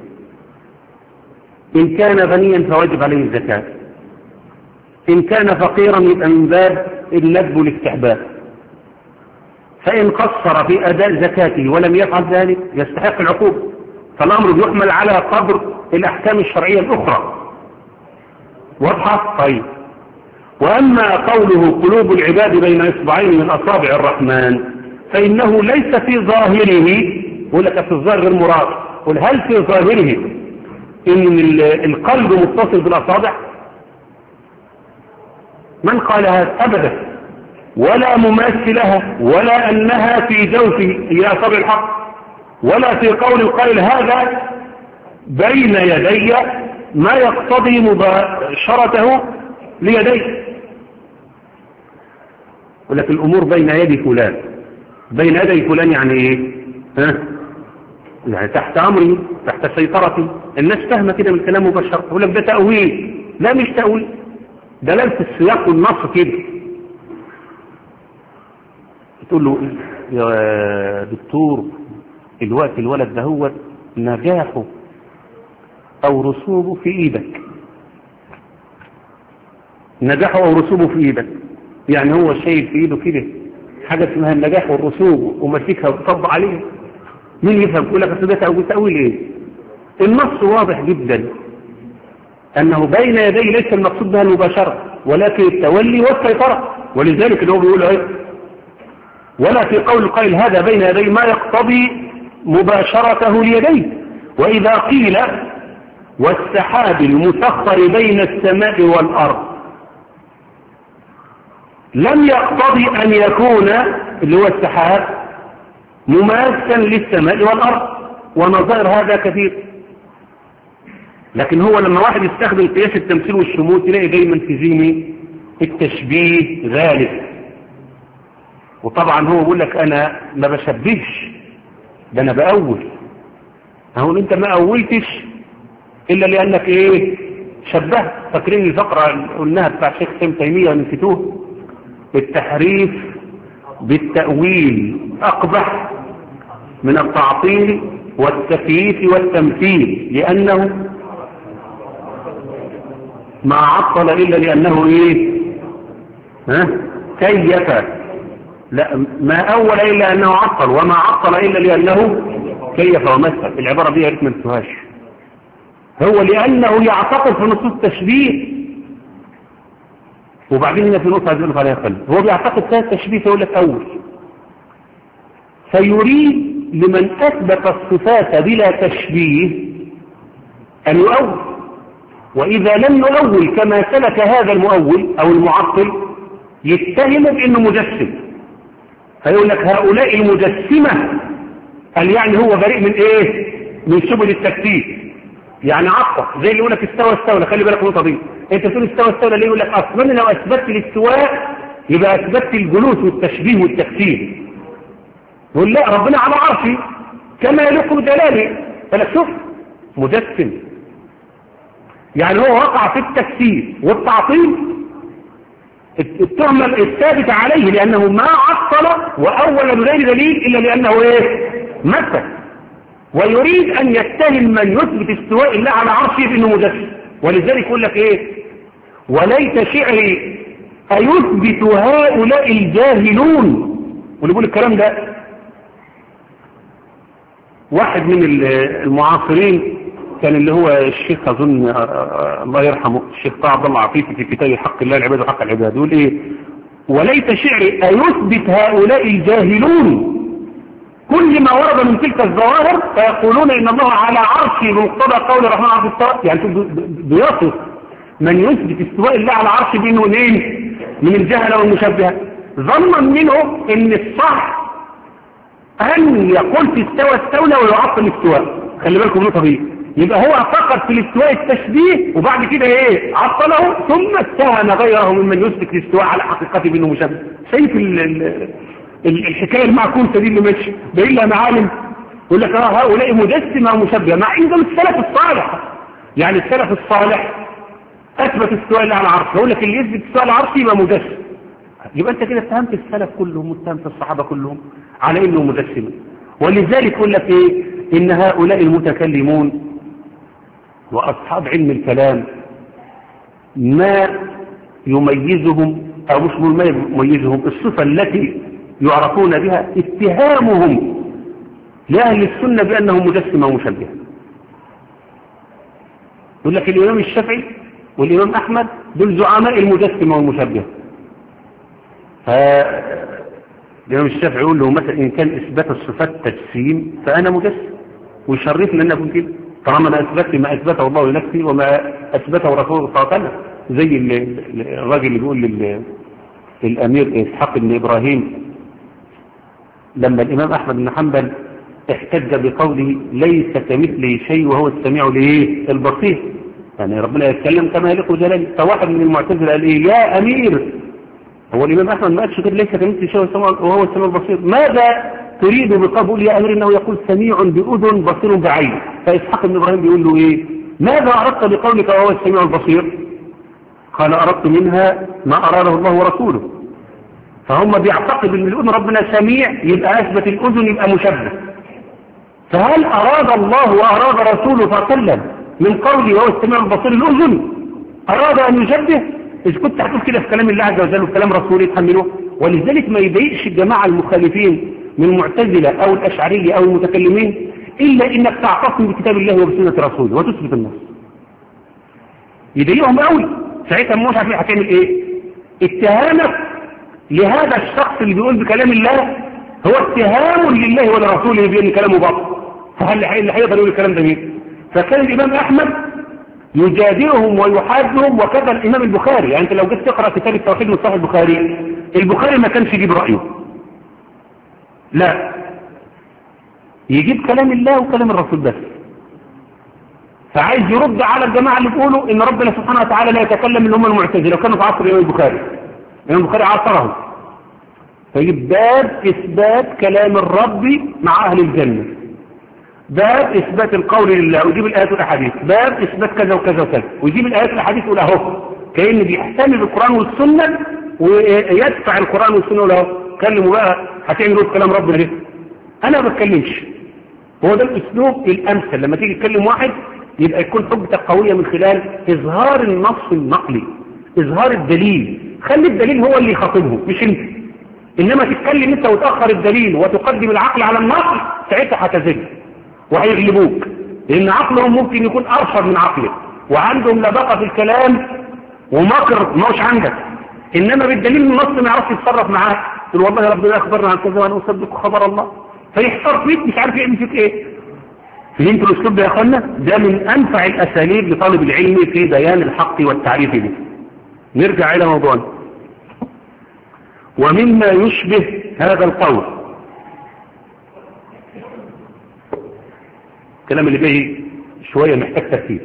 إن كان غنيا فواجب عليه الزكاة، إن كان فقيرا يبقى من باب الندب والاستحباب، فإن قصر في أداء زكاته ولم يفعل ذلك يستحق العقوبة. فالأمر يحمل على قدر الأحكام الشرعية الأخرى. واضحة؟ طيب. وأما قوله قلوب العباد بين إصبعين من أصابع الرحمن فإنه ليس في ظاهره، يقول لك في الظاهر غير مراد، قل هل في ظاهره إن القلب متصل بالأصابع؟ من قال هذا؟ أبدا، ولا مماثلها، ولا أنها في جوفه هي أصابع الحق، ولا في قول القائل هذا بين يدي ما يقتضي مباشرته ليديه. ولكن الأمور بين يدي فلان، بين يدي فلان يعني إيه؟ ها؟ يعني تحت أمري، تحت سيطرتي. الناس فاهمة كده من الكلام مباشرة، يقول لك ده تأويل. لا مش تأويل، دلالة السياق والنص كده. تقول له يا دكتور الوقت الولد ده هو نجاحه أو رسوبه في إيدك، نجاحه أو رسوبه في إيدك، يعني هو شايل في إيده كده حاجة اسمها النجاح والرسوب ومسكها وتطبق عليها. مين يفهم؟ يقول لك أصل ده تأويل. تأويل إيه؟ النص واضح جدا أنه بين يديه ليس المقصود بها المباشرة ولكن التولي والسيطرة. ولذلك اللي هو بيقول ايه؟ ولا في قول القائل هذا بين يديه ما يقتضي مباشرته ليديه. وإذا قيل والسحاب المسخر بين السماء والأرض لم يقتضي أن يكون اللي هو السحاب مماثلا للسماء والأرض، ونظائر هذا كثير. لكن هو لما واحد يستخدم قياس التمثيل والشمول تلاقي دايما في ذهنه التشبيه غالب. وطبعا هو بيقول لك انا ما بشبهش، ده انا بأول. اهو انت ما أولتش الا لانك ايه؟ شبهت. فاكرين الفقرة اللي قلناها بتاع شيخ ابن تيمية ونسيتوه؟ التحريف بالتأويل أقبح من التعطيل والتكييف والتمثيل، لأنه ما عطل إلا لأنه إيه؟ ها؟ كيف. لا، ما أول إلا أنه عطل، وما عطل إلا لأنه كيف ومثل. العبارة دي يا ريت ما ننسوهاش. هو لأنه يعتقد في نصوص التشبيه، وبعدين هنا في نقطة عايز أقول عليها خلي. هو بيعتقد فيها التشبيه فيقول لك أول، فيريد لمن أثبت الصفات بلا تشبيه أن يؤول. وإذا لم يؤول كما سلك هذا المؤول أو المعطل يتهم بأنه مجسم، فيقول لك هؤلاء المجسمة قال يعني هو بريء من إيه؟ من سبل التكتيك. يعني عطف زي اللي يقول لك استوى استولى. خلي بالك النقطة دي، أنت تقول استوى استولى ليه؟ يقول لك أصلا لو أثبتت الاستواء يبقى أثبتت الجلوس والتشبيه والتكتيك. يقول لا، ربنا على عرشه كما يليق بدلاله. فلك شوف مجسم، يعني هو وقع في التكسير والتعطيل التهمة الثابتة عليه، لأنه ما عطل وأول بغير دليل إلا لأنه إيه؟ مثل. ويريد أن يتهم من يثبت استواء الله على عرشه بأنه مجسم. ولذلك يقول لك إيه؟ وليت شعري أيثبت هؤلاء الجاهلون. واللي يقول الكلام ده واحد من المعاصرين كان اللي هو الشيخ أظن الله يرحمه الشيخ طه عبد الله عفيفي في كتاب حق الله العباد وحق العباد، يقول إيه؟ وليت شعري أيثبت هؤلاء الجاهلون كل ما ورد من تلك الظواهر فيقولون إن الله على عرشه بمقتضى قول الرحمن عرش استوى. يعني بيصف من يثبت استواء الله على عرشه بأنه منين؟ من الجهل والمشبهة، ظنا منهم إن الصح أن يقول في استوى استولى ويعطل الاستواء. خلي بالكم النقطة دي. يبقى هو فقط في الاستواء التشبيه، وبعد كده ايه؟ عطله، ثم اتهم غيره ممن يثبت الاستواء على حقيقته بانه مشبه. شايف الحكايه المعكوسه دي اللي ماشي باين لها معالم. يقول لك اه هؤلاء مجسمه ومشبهه، مع ان ده السلف الصالح. يعني السلف الصالح اثبت استواء الله على العرش، يقول لك اللي يثبت استواء على العرش يبقى مجسم. يبقى انت كده اتهمت السلف كلهم واتهمت الصحابه كلهم على انه مجسم. ولذلك يقول لك ايه؟ ان هؤلاء المتكلمون واصحاب علم الكلام ما يميزهم او مش ما يميزهم الصفه التي يعرفون بها اتهامهم لاهل السنه بانهم مجسمه ومشبهه. يقول لك الامام الشافعي والإمام أحمد دول زعماء المجسمة والمشبهة. فالإمام الشافعي يقول له مثلا إن كان إثبات الصفات تجسيم فأنا مجسم، ويشرفني أن أكون كده طالما أنا أثبت ما أثبته الله لنفسي وما أثبته رسوله صلى الله عليه وسلم. زي الراجل اللي بيقول للأمير إسحاق بن إبراهيم لما الإمام أحمد بن حنبل احتج بقوله ليس كمثله شيء وهو السميع الايه البصير، يعني ربنا يتكلم كما يليق جلاله. فواحد من المعتزله قال ايه يا امير، هو الامام احمد ما قالش كده ليس كمثله شيء وهو السميع البصير، ماذا تريد بقبول يا امير انه يقول سميع باذن بصير بعين؟ فاسحاق بن ابراهيم بيقول له ايه ماذا اردت بقولك وهو السميع البصير؟ قال اردت منها ما اراده الله ورسوله. فهم بيعتقدوا ان الاذن ربنا سميع يبقى اثبت الاذن يبقى مشبه. فهل أراد الله وأراد رسوله صلى الله عليه وسلم من قوله وهو السميع البصير الأذن أراد أن يشبه؟ إذا كنت هتقول كده في كلام الله عز وجل وكلام رسوله يتحملوه. ولذلك ما يضايقش الجماعة المخالفين من المعتزلة أو الأشعرية أو المتكلمين إلا إنك تعتصم بكتاب الله وبسنة رسوله وتثبت النص. يضايقهم قوي ساعتها مش عارف هتعمل إيه. اتهامك لهذا الشخص اللي بيقول بكلام الله هو اتهام لله ولرسوله بأن كلامه باطل. فهل اللي هيقدر يقول الكلام ده مين؟ فكان الإمام أحمد يجادلهم ويحادهم، وكذا الإمام البخاري. يعني أنت لو جيت تقرأ كتاب التوحيد من صحيح البخاري، البخاري ما كانش يجيب رأيه، لا يجيب كلام الله وكلام الرسول بس. فعايز يرد على الجماعة اللي بيقولوا إن ربنا سبحانه وتعالى لا يتكلم اللي هم المعتزلة، كانوا في عصر الإمام البخاري. الإمام البخاري عصرهم، فيجيب باب إثبات كلام الرب مع أهل الجنة، باب إثبات القول لله، ويجيب الآيات والأحاديث، باب إثبات كذا وكذا وكذا، ويجيب الآيات والأحاديث يقول أهو، كأن بيحتمل القرآن والسنة ويدفع القرآن والسنة ولا أهو. كلموا بقى هتعملوا في كلام ربنا ليه؟ أنا ما بتكلمش. هو ده الأسلوب الأمثل لما تيجي تكلم واحد يبقى يكون حجتك قوية من خلال إظهار النص النقلي، إظهار الدليل. خلي الدليل هو اللي يخاطبه مش أنت. إنما تتكلم أنت وتأخر الدليل وتقدم العقل على النقل، ساعتها هتزل وهيغلبوك، لأن عقلهم ممكن يكون أرشد من عقلك، وعندهم لبقة في الكلام ومكر ما هوش عندك. إنما بالدليل النص ما يعرفش يتصرف معاك، تقول والله ربنا أخبرنا عن كذا وأنا أصدق خبر الله، فيحتار فيك مش عارف يعمل فيك إيه. فهمتوا الأسلوب ده يا أخوانا؟ ده من أنفع الأساليب لطالب العلم في بيان الحق والتعريف به. نرجع إلى موضوعنا. ومما يشبه هذا القول، الكلام اللي جاي شوية محتاج تركيز.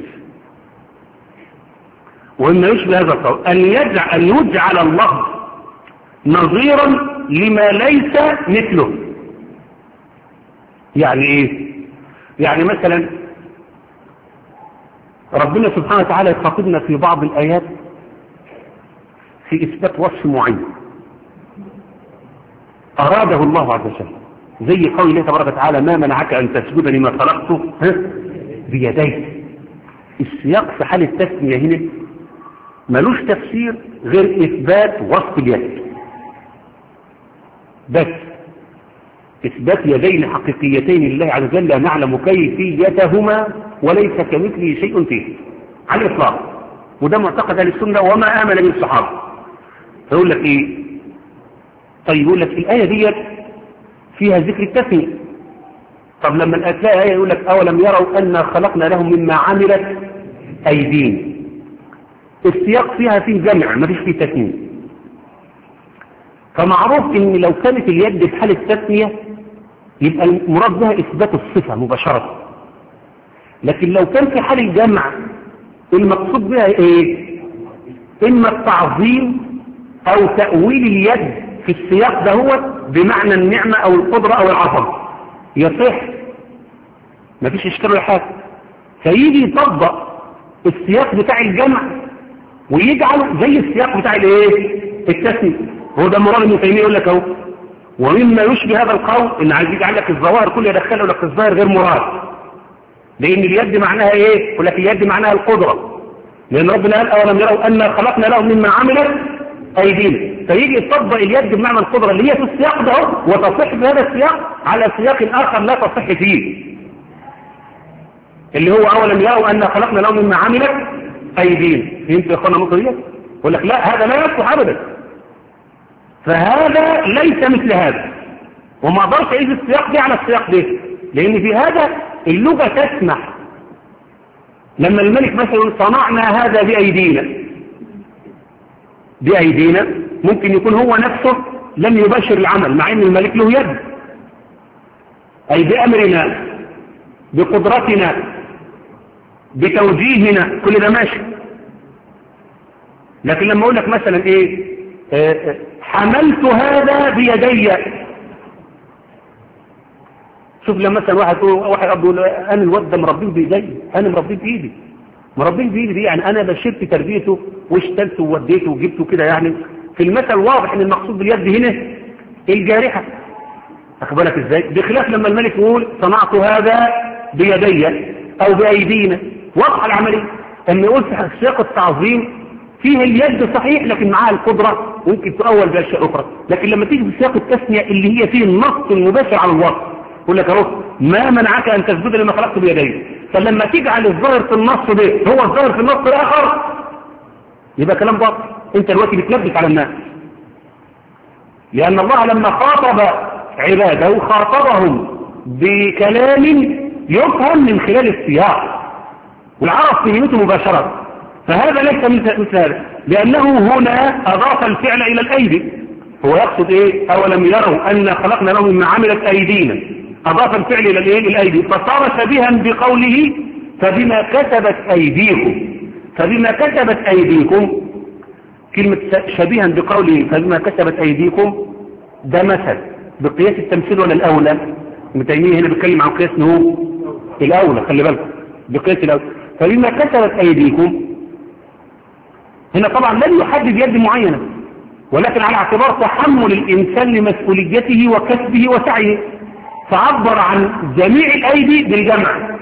ومما يشبه هذا القول أن يجعل, أن يجعل الله نظيرا لما ليس مثله. يعني إيه؟ يعني مثلا ربنا سبحانه وتعالى يخاطبنا في بعض الآيات في إثبات وصف معين أراده الله عز وجل، زي قول الله تبارك وتعالى ما منعك أن تسجد لما خلقته بيديك. السياق في حال التسمية هنا ملوش تفسير غير إثبات وصف اليد بس، إثبات يدين حقيقيتين لله عز وجل لا نعلم كيفيتهما وليس كمثله شيء فيه على الإطلاق. وده معتقد أهل السنة وما آمن به الصحابة. فيقول لك إيه؟ طيب يقول لك الآية دي فيها ذكر التسمية. طب لما الآية آية يقول لك أولم يروا أن خلقنا لهم مما عملت أيدين، السياق فيها فيه جمع ما فيش فيه تسمية. فمعروف ان لو كانت اليد في حال التسمية يبقى المراد بها اثبات الصفة مباشرة، لكن لو كان في حال الجمع المقصود بها ايه؟ اما التعظيم او تأويل اليد في السياق ده هو بمعنى النعمة او القدرة او العظمة، يصح ما فيش اشكال ولا حاجة. فيجي يطبق السياق بتاع الجمع ويجعله زي السياق بتاع الايه؟ التسمية. هو ده مراد ابن تيمية يقول لك اهو ومما يشبه هذا القول ان عايز يجعل لك الظواهر كل يدخله لك الظاهر غير مراد، لان اليد معناها ايه؟ يقول لك اليد معناها القدرة، لان ربنا قال اولم يروا ان خلقنا لهم مما عملت ايدينا. فيجي يطبق اليد بمعنى القدرة اللي هي في السياق ده وتصح بهذا السياق على سياق اخر لا تصح فيه، اللي هو اولم يروا ان خلقنا لهم مما عملت ايدينا. فهمت يا اخوانا النقطه دي؟ يقول لك لا هذا لا يصلح ابدا، فهذا ليس مثل هذا، وما اقدرش اقيس السياق ده على السياق ده، لان في هذا اللغه تسمح لما الملك مثلا يقول صنعنا هذا بايدينا، بايدينا ممكن يكون هو نفسه لم يباشر العمل مع ان الملك له يد، اي بامرنا بقدرتنا بتوجيهنا كل ده ماشي. لكن لما اقول لك مثلا ايه آه حملت هذا بيدي، شوف لما مثلا واحد واحد يقول انا الواد ده مربيه بايدي، انا مربيه بايدي، مربيه بايدي دي يعني انا بشرت تربيته واشتلته ووديته وجبته كده، يعني في المثل واضح ان المقصود باليد هنا الجارحه، واخد بالك ازاي؟ بخلاف لما الملك يقول صنعت هذا بيدي او بايدينا، واضحه العمليه ان يقول في سياق التعظيم فيه اليد صحيح لكن معها القدره ممكن تؤول باشياء اخرى، لكن لما تيجي في سياق التثنيه اللي هي فيه النص المباشر على الوصف يقول لك اهو ما منعك ان تسجد لما خلقت بيديك، فلما تجعل الظاهر في النص ده هو الظاهر في النص الاخر يبقى كلام باطل، انت دلوقتي بتلبس على الناس، لان الله لما خاطب عباده خاطبهم بكلام يفهم من خلال السياق والعرب فهمته مباشرة، فهذا ليس مثل هذا، لأنه هنا أضاف الفعل إلى الأيدي، هو يقصد إيه؟ أولم يروا أن خلقنا لهم مما عملت أيدينا، أضاف الفعل إلى الإيه؟ الأيدي، فصار شبيها بقوله فبما كسبت أيديكم، فبما كسبت أيديكم كلمة شبيها بقوله فبما كسبت أيديكم ده مثل بقياس التمثيل ولا الأولى؟ ابن تيمية هنا بيتكلم عن قياس هو الأولى، خلي بالكم بقياس الأولى، فبما كسبت أيديكم هنا طبعا لن يحدد يد معينة، ولكن على اعتبار تحمل الإنسان لمسؤوليته وكسبه وسعيه، فعبر عن جميع الأيدي بالجمع،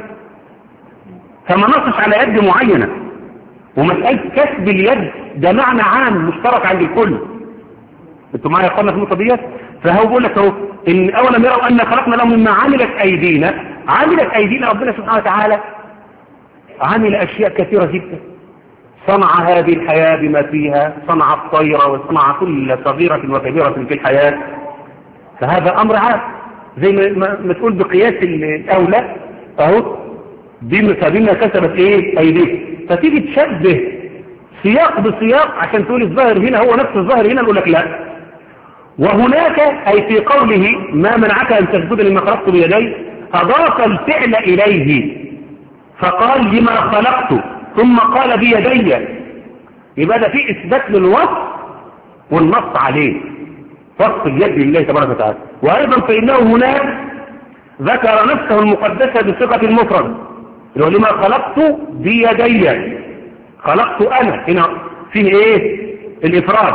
فما نصش على يد معينة، ومسألة كسب اليد ده معنى عام مشترك عند الكل، انتوا معايا يا اخوانا في النقطة ديت؟ فهو بيقول لك اهو ان اولم يروا ان خلقنا لهم مما عملت ايدينا، عملت ايدينا ربنا سبحانه وتعالى عمل اشياء كثيرة جدا، صنع هذه الحياة بما فيها، صنع الطير وصنع كل صغيرة وكبيرة في الحياة، فهذا امر عام زي ما تقول بقياس الاولى اهو بما كسبت ايه ايديهم، فتيجي تشبه سياق بسياق عشان تقول الظاهر هنا هو نفس الظاهر هنا، نقول لك لا. وهناك أي في قوله ما منعك أن تسجد لما خلقت بيدي أضاف الفعل إليه فقال لما خلقت ثم قال بيدي، يبقى ده في إثبات للوصف والنص عليه، وصف اليد لله تبارك وتعالى. وأيضا فإنه هناك ذكر نفسه المقدسة بصيغة المفرد لما خلقت بيدي، خلقت أنا، هنا فيه إيه الإفراد،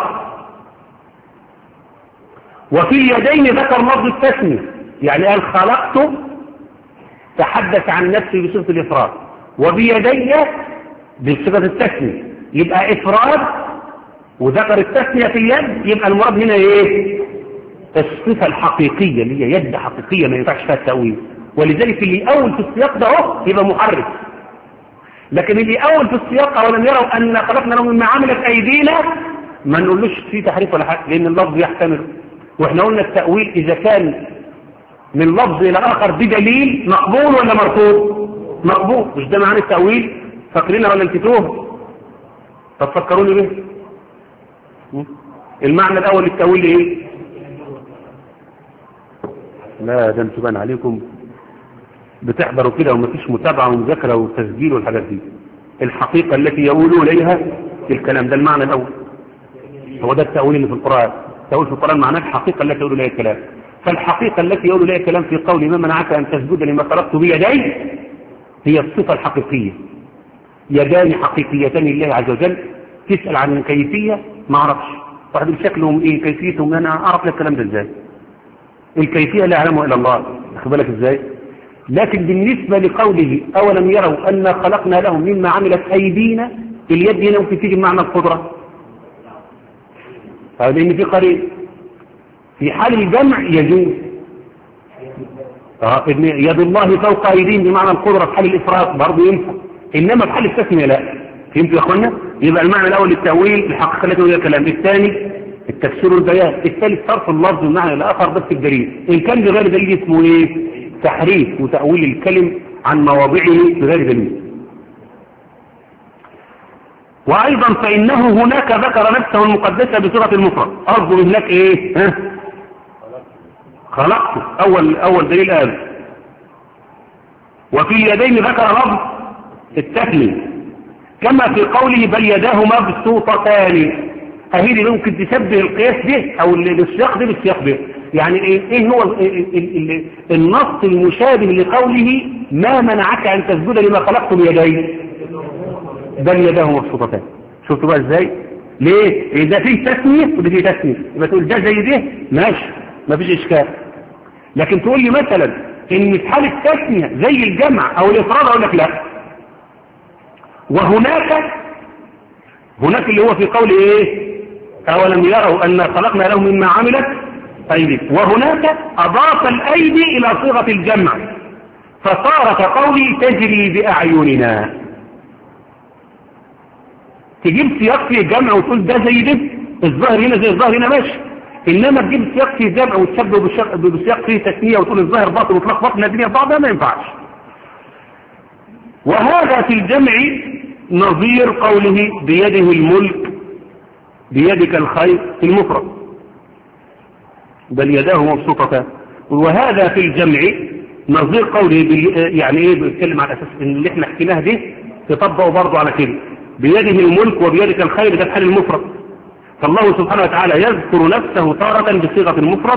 وفي يدين ذكر لفظ التثنية، يعني قال خلقت تحدث عن نفسي بصيغة الإفراد، وبيدي بصيغة التثنية، يبقى إفراد وذكر التثنية في اليد، يبقى المراد هنا إيه الصفة الحقيقية اللي هي يد حقيقية ما ينفعش فيها التأويل، ولذلك اللي أول في السياق ده اهو يبقى محرف، لكن اللي أول في السياق أولم يروا أن خلقنا لهم مما عملت أيدينا ما نقولوش فيه تحريف ولا حاجة، لأن اللفظ يحتمل، واحنا قلنا التأويل إذا كان من لفظ إلى آخر بدليل مقبول ولا مرفوض؟ مقبول، مش ده معنى التأويل؟ فاكرينها ولا نسيتوه؟ طب فكروني به. المعنى الأول للتأويل إيه؟ لا ده انتوا بان عليكم بتحضروا كده ومفيش متابعة ومذاكرة وتسجيل والحاجات دي. الحقيقة التي يقولوا إليها الكلام ده المعنى الأول، هو ده التأويل اللي في القرآن. التأويل في القرآن معناه الحقيقة التي يقولوا إليها الكلام، فالحقيقة التي يقولوا إليها الكلام في قول ما منعك أن تسجد لما خلقت بيدي هي الصفة الحقيقية، يدان حقيقيتان لله عز وجل. تسأل عن الكيفية ما أعرفش، واحد شكلهم إيه كيفيتهم، أنا أعرف لك الكلام ده إزاي؟ الكيفية لا يعلمها إلا الله، أخذ بالك إزاي؟ لكن بالنسبة لقوله أولم يروا أن خلقنا لهم مما عملت أيدينا، اليد هنا ممكن تيجي بمعنى القدرة، لأن في قريب في حال الجمع يجوز اه يد الله فوق أيديهم بمعنى القدرة، في حال الإفراط برضه ينفع، إنما في حال التسمية لا. فهمتوا يا أخوانا؟ يبقى المعنى الاول التأويل الحقيقة التي هي الكلام، الثاني التفسير والبيان، الثالث صرف اللفظ من معنى الاخر بس الدليل. ان كان بغير دليل اسمه ايه؟ تحريف وتأويل الكلم عن مواضعه بغير دليل. وايضا فانه هناك ذكر نفسه المقدسة بصيغة المفرد، قصده هناك ايه؟ ها؟ خلقته، اول اول دليل قال. وفي اليدين ذكر لفظ التثنية كما في قوله بل يداه مبسوطتان. اهي دي ممكن تشبه القياس ده او السياق ده بالسياق ده. يعني ايه, إيه هو ال ال ال النص المشابه لقوله ما منعك ان تسجد لما خلقت بيدي بل يداه مبسوطتان. شفتوا بقى ازاي؟ ليه؟ اذا فيه تثنية وده فيه تثنية يبقى تقول ده زي ده ماشي مفيش اشكال. لكن تقول لي مثلا ان في حالة تثنية زي الجمع او الافراد اقول لك لا. وهناك هناك اللي هو في قول ايه؟ اولم يروا ان خلقنا لهم مما عملت ايدي. وهناك اضاف الايدي الى صيغة الجمع فصار كقولي تجري باعيننا. تجيب سياق في الجمع وتقول ده زي ده، الظاهر هنا زي الظاهر هنا ماشي. انما تجيب سياق في جمع وتشبه بسياق فيه تثنية وتقول الظاهر باطل وتلخبط الدنيا بعضها ما ينفعش. وهذا في الجمع نظير قوله بيده الملك بيدك الخير في المفرد بل يداه مبسوطتان. وهذا في الجمع نظير قوله يعني ايه؟ بيتكلم على اساس ان اللي احنا حكيناه ده تطبقه برضه على كده بيده الملك وبيدك الخير ده في حال المفرد. فالله سبحانه وتعالى يذكر نفسه تارة بصيغة المفرد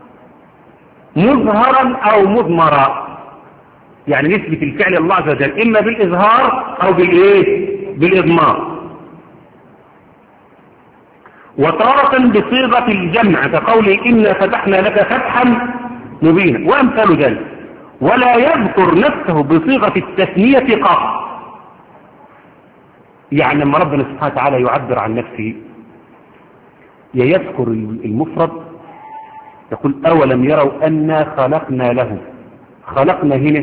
مظهرا او مضمرا، يعني نسبة الفعل الله عز وجل اما بالاظهار او بالايه؟ بالاضمار. وتارة بصيغة الجمع كقوله إنا فتحنا لك فتحا مبينا وأمثال ذلك. ولا يذكر نفسه بصيغة التثنية قط. يعني لما ربنا سبحانه وتعالى يعبر عن نفسه يذكر المفرد يقول أولم يروا أنا خلقنا له. خلقنا هنا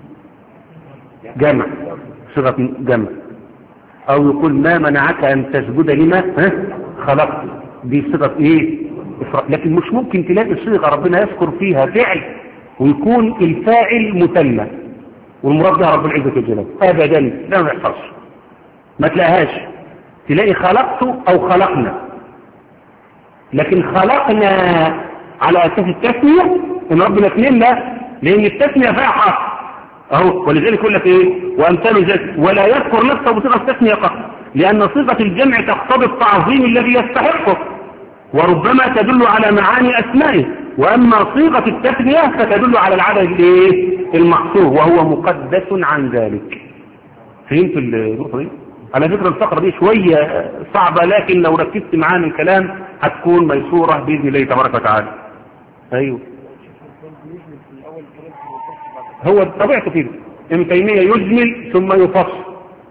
جمع صيغة جمع. أو يقول ما منعك أن تسجد لما ها خلقت، دي صيغة ايه؟ إفراد. لكن مش ممكن تلاقي صيغة ربنا يذكر فيها فعل ويكون الفاعل مثنى والمراد بها رب العزة والجلال ابدا، لا ما يحصلش، ما تلاقيهاش. تلاقي خلقته او خلقنا، لكن خلقنا على اساس التثنية ان ربنا اثنين لا، لان التثنية فيها حق اهو. ولذلك يقول لك ايه؟ وامثال ذلك. ولا يذكر نفسه بصيغة التثنية قط لأن صيغة الجمع تقتضي التعظيم الذي يستحقه وربما تدل على معاني أسمائه، وأما صيغة التثنية فتدل على العدد المحصور وهو مقدس عن ذلك. فهمت النقطة دي؟ على فكرة الفقرة دي شوية صعبة، لكن لو ركزت معانا الكلام هتكون ميسورة بإذن الله تبارك وتعالى. أيوه هو طبيعته كده، ابن تيمية يجمل ثم يفصل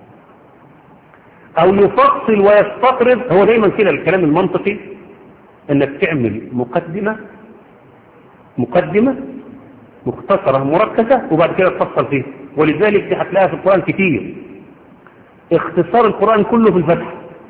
او يفصل ويستطرد. هو دايما كده الكلام المنطقي انك تعمل مقدمة مقدمة مختصرة مركزة وبعد كده تفصل فيه. ولذلك دي هتلاقيها في القرآن كتير. اختصار القرآن كله في الفتح،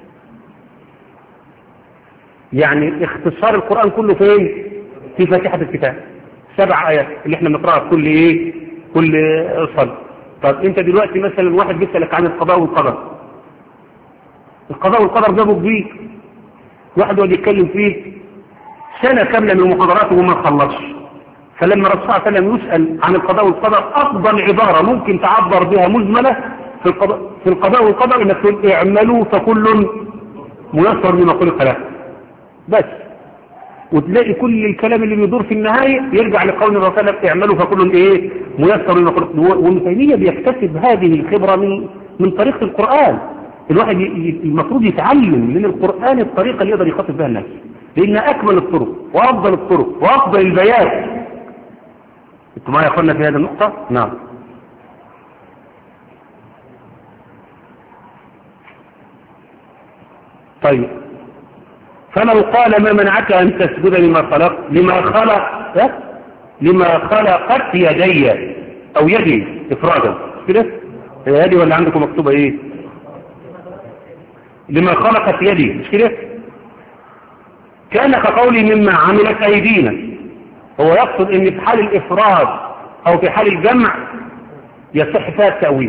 يعني اختصار القرآن كله فين؟ في فاتحة الكتاب، سبع آيات اللي احنا بنقرأها كل ايه؟ كل صلاة. طب انت دلوقتي مثلا واحد بيسألك عن القضاء والقدر، القضاء والقدر ده كبير، واحد يقعد يتكلم فيه سنة كاملة من محاضراته وما خلصش. فلما الرسول صلى الله عليه وسلم يسأل عن القضاء والقدر أفضل عبارة ممكن تعبر بها مجملة في القضاء, في القضاء والقدر انك تقول اعملوا فكل ميسر لما خلق له بس. وتلاقي كل الكلام اللي بيدور في النهاية يرجع لقول الرسول صلى الله عليه وسلم اعملوا فكل ايه ميسر لما خلق له. وابن تيمية بيكتسب هذه الخبرة من من طريق القرآن. الواحد المفروض يتعلم من القرآن الطريقة اللي يقدر يخاطب بها الناس، لأن أكمل الطرق وأفضل الطرق وأفضل البيان. انتوا معايا يا اخوانا في هذه النقطة؟ نعم. طيب فلو قال ما منعك أن تسجد لما خلق لما خلق لما خلقت يدي أو يدي إفرادا كده، هي يدي ولا عندكم مكتوبة إيه؟ لما خلقت يدي، مش كده؟ كان كقولي مما عملت أيدينا. هو يقصد ان في حال الإفراد او في حال الجمع يصح فيها التأويل،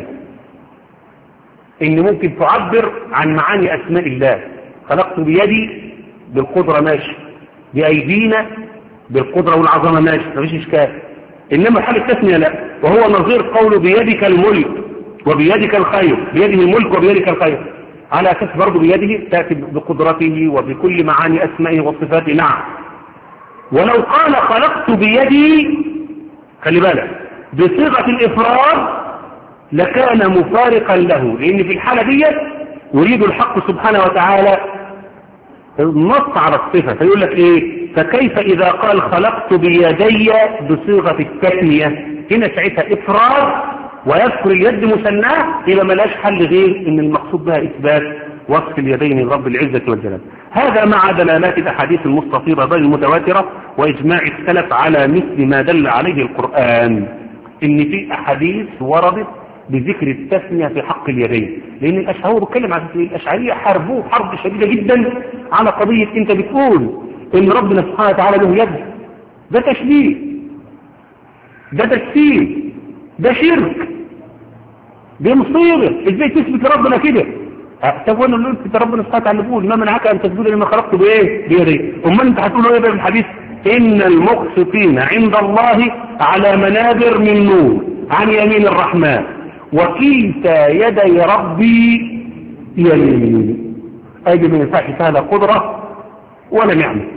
ان ممكن تعبر عن معاني اسماء الله. خلقت بيدي بالقدرة ماشي، بأيدينا بالقدرة والعظمة ماشي، مفيش اشكال. انما حال التثنية لا، وهو نظير قوله بيدك الملك وبيدك الخير، بيده الملك وبيدك الخير، على اساس برضه بيده تأتي بقدرته وبكل معاني اسمائه وصفاته. نعم. ولو قال خلقت بيدي، خلي بالك، بصيغة الإفراد لكان مفارقا له، لأن في الحالة دي يريد الحق سبحانه وتعالى النص على الصفة، فيقول لك إيه؟ فكيف إذا قال خلقت بيدي بصيغة التثنية؟ هنا ساعتها إفراد ويذكر اليد مثناه، يبقى ملاش حل غير إن المقصود بها إثبات وصف اليدين لرب العزة والجلال. هذا مع دلالات الأحاديث المستفيضة بل المتواترة وإجماع السلف على مثل ما دل عليه القرآن، إن في أحاديث وردت بذكر التثنية في حق اليدين. لأن الأشعار بتكلم عن الأشعرية حاربوه حرب شديدة جدا على قضية أنت بتقول إن ربنا سبحانه وتعالى له يد، ده تشبيه، ده تكفير، ده شرك، دي مصيبة. إزاي تثبت ربنا كده؟ طب وانا اللي قلت ربنا سبحانه وتعالى بيقول ما منعك ان تسجد لما خلقته بايه؟ بيدي. امال انت هتقول ايه بقى في الحديث؟ ان المقسطين عند الله على منابر من نور عن يمين الرحمن وكلتا يدي ربي يمين. اجي ما ينفعش فيها لا قدره ولا نعمه.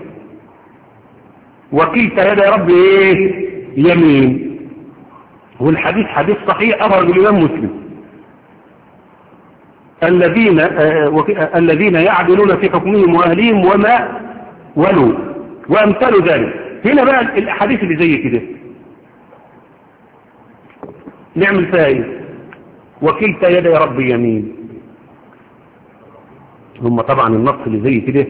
وكلتا يدي ربي ايه؟ يمين. والحديث حديث صحيح اخرج الامام مسلم. الذين آه الذين يعدلون في حكمهم واهليهم وما ولوا وامثال ذلك. هنا بقى الاحاديث اللي زي كده نعمل فيها ايه؟ وكلتا يدي ربي يمين. هم طبعا النص اللي زي كده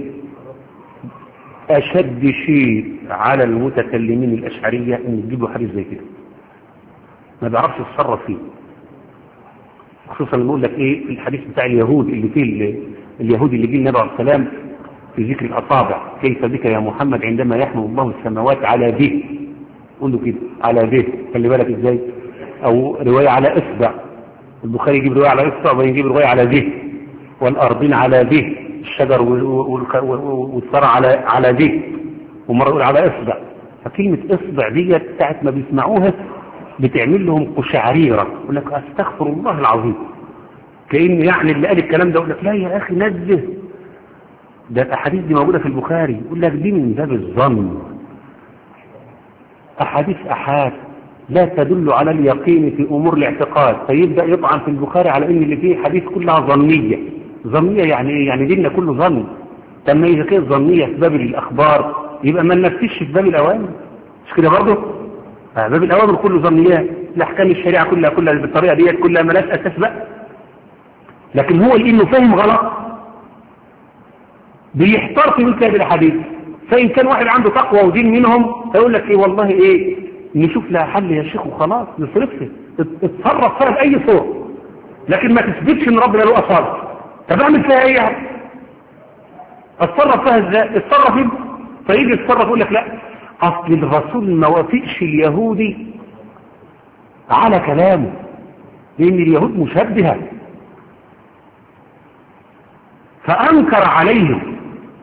اشد شيء على المتكلمين الاشعريه ان يجيبوا حديث زي كده، ما بيعرفش يتصرف فيه. خصوصا نقول لك ايه في الحديث بتاع اليهود اللي فيه اليهود اللي جه النبي عليه السلام في ذكر الاصابع، كيف بك يا محمد عندما يحمل الله السماوات على به، قول له كده على به، خلي بالك ازاي. او روايه على اصبع، البخاري يجيب روايه على اصبع ويجيب روايه على به، والارضين على به، الشجر والثرى على على به، ومره يقول على اصبع. فكلمه اصبع ديت ساعه ما بيسمعوها بتعمل لهم قشعريرة، يقول لك استغفر الله العظيم، كأن يعني اللي قال الكلام ده يقول لك لا يا أخي نزه، ده الأحاديث دي موجودة في البخاري، يقول لك دي من باب الظن، أحاديث أحاد لا تدل على اليقين في أمور الاعتقاد، فيبدأ يطعن في البخاري على إن اللي فيه حديث كلها ظنية. ظنية يعني إيه؟ يعني ديننا كله ظن. تم إذا كانت ظنية في باب الأخبار يبقى ما ننفذش في باب الأوامر، مش كده برضه؟ باب الأوامر كله ظنيات، الأحكام الشريعة كلها كلها بالطريقة ديت كلها ملاش أساس بقى. لكن هو لأنه فاهم غلط بيحتار في مثل هذه الحديث، فإن كان واحد عنده تقوى ودين منهم فيقول لك إيه والله إيه نشوف لها حل يا شيخ وخلاص نصرفها، اتصرف فيها بأي صورة، لكن ما تثبتش إن ربنا له أصابع. طب أعمل فيها إيه يعني؟ اتصرف فيها إزاي؟ اتصرف إيه؟ فيجي يتصرف يقول لك لا أصل الرسول ما وافقش اليهودي على كلامه لأن اليهود مشبهة، فأنكر عليهم.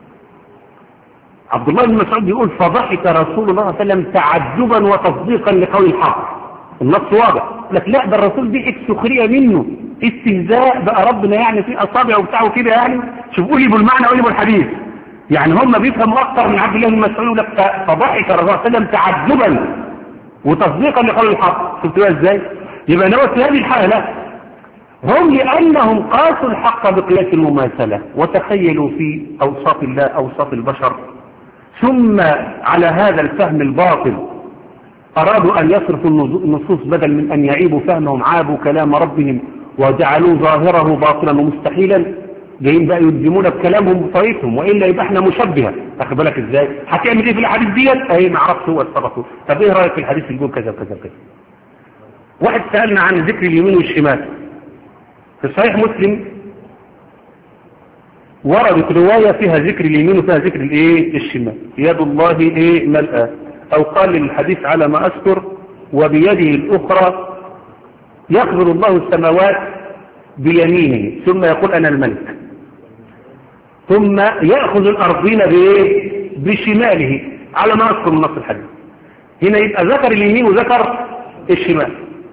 عبد الله بن مسعود يقول فضحك رسول الله صلى الله عليه وسلم تعجبا وتصديقا لقول الحق. النص واضح، لك لا ده الرسول دي سخرية منه، استهزاء بقى ربنا يعني في أصابع وبتاعه كده يعني. شوفوا لي بالمعنى وقولي بالحديث، يعني هم بيفهموا أكثر من عبد الله بن مسعود. لك فضحك رسول الله صلى الله عليه وسلم تعجبا وتصديقا لقول الحق. شفتوها ازاي؟ يبقى نوت في هذه الحالة هم لأنهم قاسوا الحق بقياس المماثلة وتخيلوا في أوصاف الله أوصاف البشر، ثم على هذا الفهم الباطل أرادوا أن يصرفوا النصوص بدل من أن يعيبوا فهمهم عابوا كلام ربهم وجعلوا ظاهره باطلا ومستحيلا، جايين بقى يلزمون بكلامهم بطريقتهم، وإلا يبقى احنا مشبهة. أخذ بالك ازاي؟ هتعمل ايه في الحديث ديت؟ اهي ما عرفت هو اتصرفه. طب ايه رأيك في الحديث اللي يقول كذا وكذا وكذا؟ واحد سألنا عن ذكر اليمين والشمال في صحيح مسلم وردت رواية فيها ذكر اليمين وفيها ذكر الايه الشمال، يد الله ايه ملأى، او قال الحديث على ما اذكر وبيده الاخرى يقبل الله السماوات بيمينه ثم يقول انا الملك، ثم يأخذ الارضين بايه بشماله على ما اذكر من نص الحديث. هنا يبقى ذكر اليمين وذكر الشمال.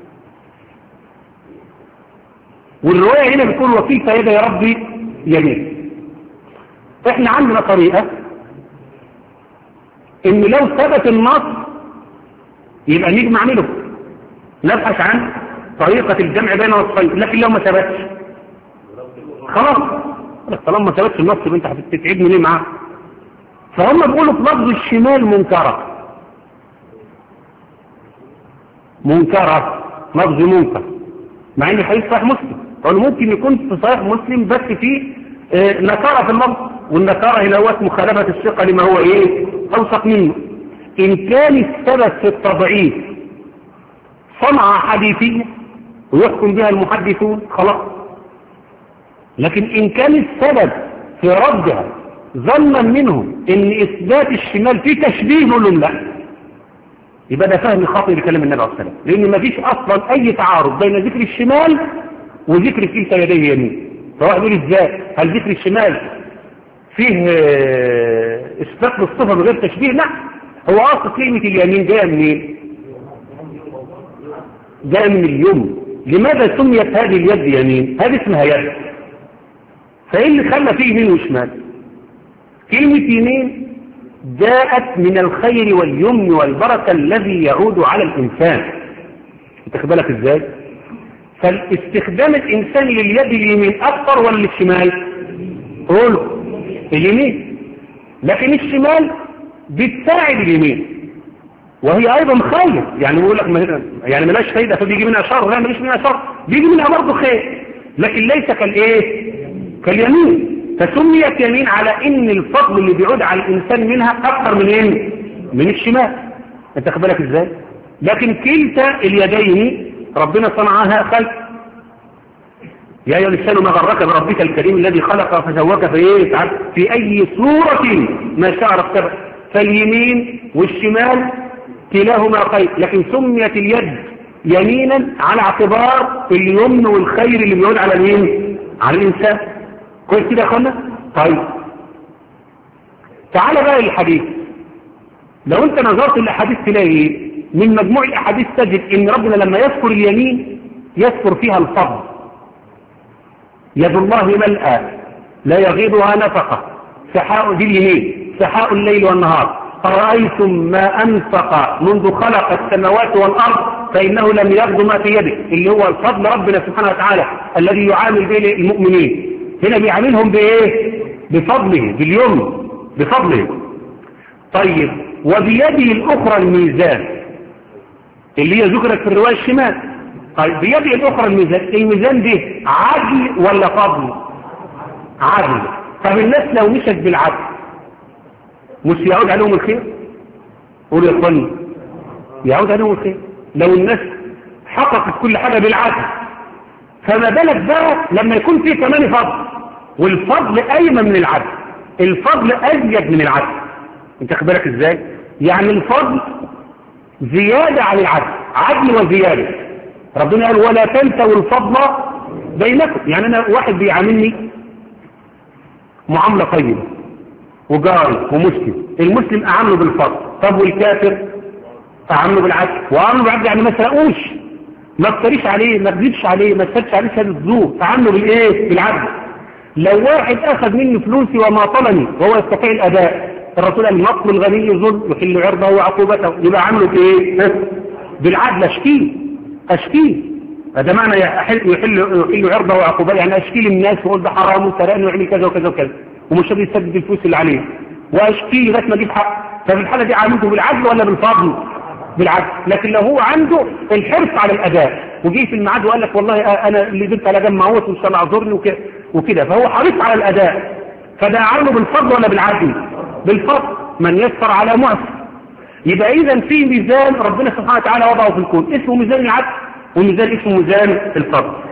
والرواية هنا بتقول وكيف يدي ربي يمين. احنا عندنا طريقة ان لو ثبت النص يبقى نيجي نعمله، نبحث عن طريقة الجمع بين الوصفين، لكن لو ما ثبتش خلاص طالما ما ثبتش النص يبقى انت هتتعبني ليه معاه. فهم بيقولوا في لفظ الشمال منكرة، منكرة لفظ منكر، مع ان الحديث صحيح مسلم، قالوا ممكن يكون في صحيح مسلم بس في اه نكارة في اللفظ، والنكارة هنا هو مخالفة الثقة لما هو ايه اوثق منه. ان كان السبب في التضعيف صنعة حديثية ويحكم بها المحدثون خلاص، لكن ان كان السبب في ردها ظنا منهم ان اثبات الشمال فيه تشبيه نقول لهم لا، يبقى ده فهم خاطئ لكلام النبي عليه الصلاه والسلام، لان ما فيش اصلا اي تعارض بين ذكر الشمال وذكر كلتا يديه يمين. فواحد يقول ازاي هل ذكر الشمال فيه اثبات للصفه بغير تشبيه؟ لا، هو اصل كلمه اليمين جايه منين؟ جايه من اليمن. لماذا سميت هذه اليد يمين؟ هذه اسمها يد. فايه اللي خلى فيه يمين وشمال؟ كلمه يمين جاءت من الخير واليمن والبركه الذي يعود على الانسان. انت خد بالك ازاي؟ فالاستخدام الانساني لليد اليمين اكثر ولا للشمال؟ قول اليمين، لكن الشمال بتساعد اليمين وهي ايضا خير، يعني بيقول لك يعني ملاش فايده فبيجي منها شر، لا ماليش منها شر، بيجي منها برضه خير، لكن ليس كالايه كاليمين. فسميت يمين على ان الفضل اللي بيعود على الانسان منها اكثر من ايه من الشمال. انت خد بالك ازاي؟ لكن كلتا اليدين ربنا صنعها خلق. يا ايها الانسان ما غرك بربك الكريم الذي خلق فسواك في ايه في اي صورة ما شاء ركبك. فاليمين والشمال كلاهما خير، لكن سميت اليد يمينا على اعتبار اليمن والخير اللي بيعود على مين؟ على الانسان. كويس كده يا اخوانا؟ طيب تعال بقى للحديث. لو انت نظرت الاحاديث تلاقي من مجموع الاحاديث تجد ان ربنا لما يذكر اليمين يذكر فيها الفضل. يد الله ملأى لا يغيضها نفقة، سحاء دي اليمين، سحاء الليل والنهار، أرأيتم ما أنفق منذ خلق السماوات والأرض فإنه لم يغض ما في يده، اللي هو الفضل ربنا سبحانه وتعالى الذي يعامل به المؤمنين. هنا بيعاملهم بإيه؟ بفضله، باليمن، بفضله. طيب وبيده الأخرى الميزان اللي هي ذكرت في الرواية الشمال. طيب بيده الأخرى الميزان، الميزان ده عدل ولا فضل؟ عدل. طب الناس لو مشت بالعدل مش يعود عليهم الخير؟ قولوا يا اخواني يعود عليهم الخير. لو الناس حققت كل حاجة بالعدل فما بالك بقى لما يكون فيه كمان فضل، والفضل أيمن من العدل، الفضل أزيد من العدل. انت خد بالك ازاي؟ يعني الفضل زيادة عن العدل، عدل وزيادة. ربنا قال ولا تنسوا الفضل بينكم. يعني انا واحد بيعاملني معاملة طيبة وجاري ومسلم، المسلم اعامله بالفضل، طب والكافر اعامله بالعدل، واعامله بالعدل يعني ما سرقوش، ما افتريش عليه، ما اكذبش عليه، ما استفدش عليه شهادة زور، اعامله بالايه؟ بالعدل. لو واحد اخذ مني فلوسي وما طلني وهو يستطيع الاداء، الرسول قال نطل الغني ظلم يحل عرضه وعقوبته، يبقى عامله بايه؟ بالعدل. اشكيه اشكيه هذا معنى يحل يحل يحل عرضه وعقوبته، يعني اشكي للناس واقول ده حرام وسرقني ويعمل كذا وكذا وكذا ومش راضي يسدد الفلوس اللي عليه، واشكيه لغايه ما اجيب حق. ففي الحاله دي عاملته بالعدل ولا بالفضل؟ بالعدل. لكن لو هو عنده الحرص على الاداء وجي في الميعاد وقال لك والله انا اللي جبت على جنب اهوت وان شاء الله اعذرني وكده، فهو حريص على الاداء، فده عامله بالفضل ولا بالعدل؟ بالفضل. من يسر على معسر. يبقى اذا في ميزان ربنا سبحانه وتعالى وضعه في الكون اسمه ميزان العدل، وميزان اسمه ميزان الفضل.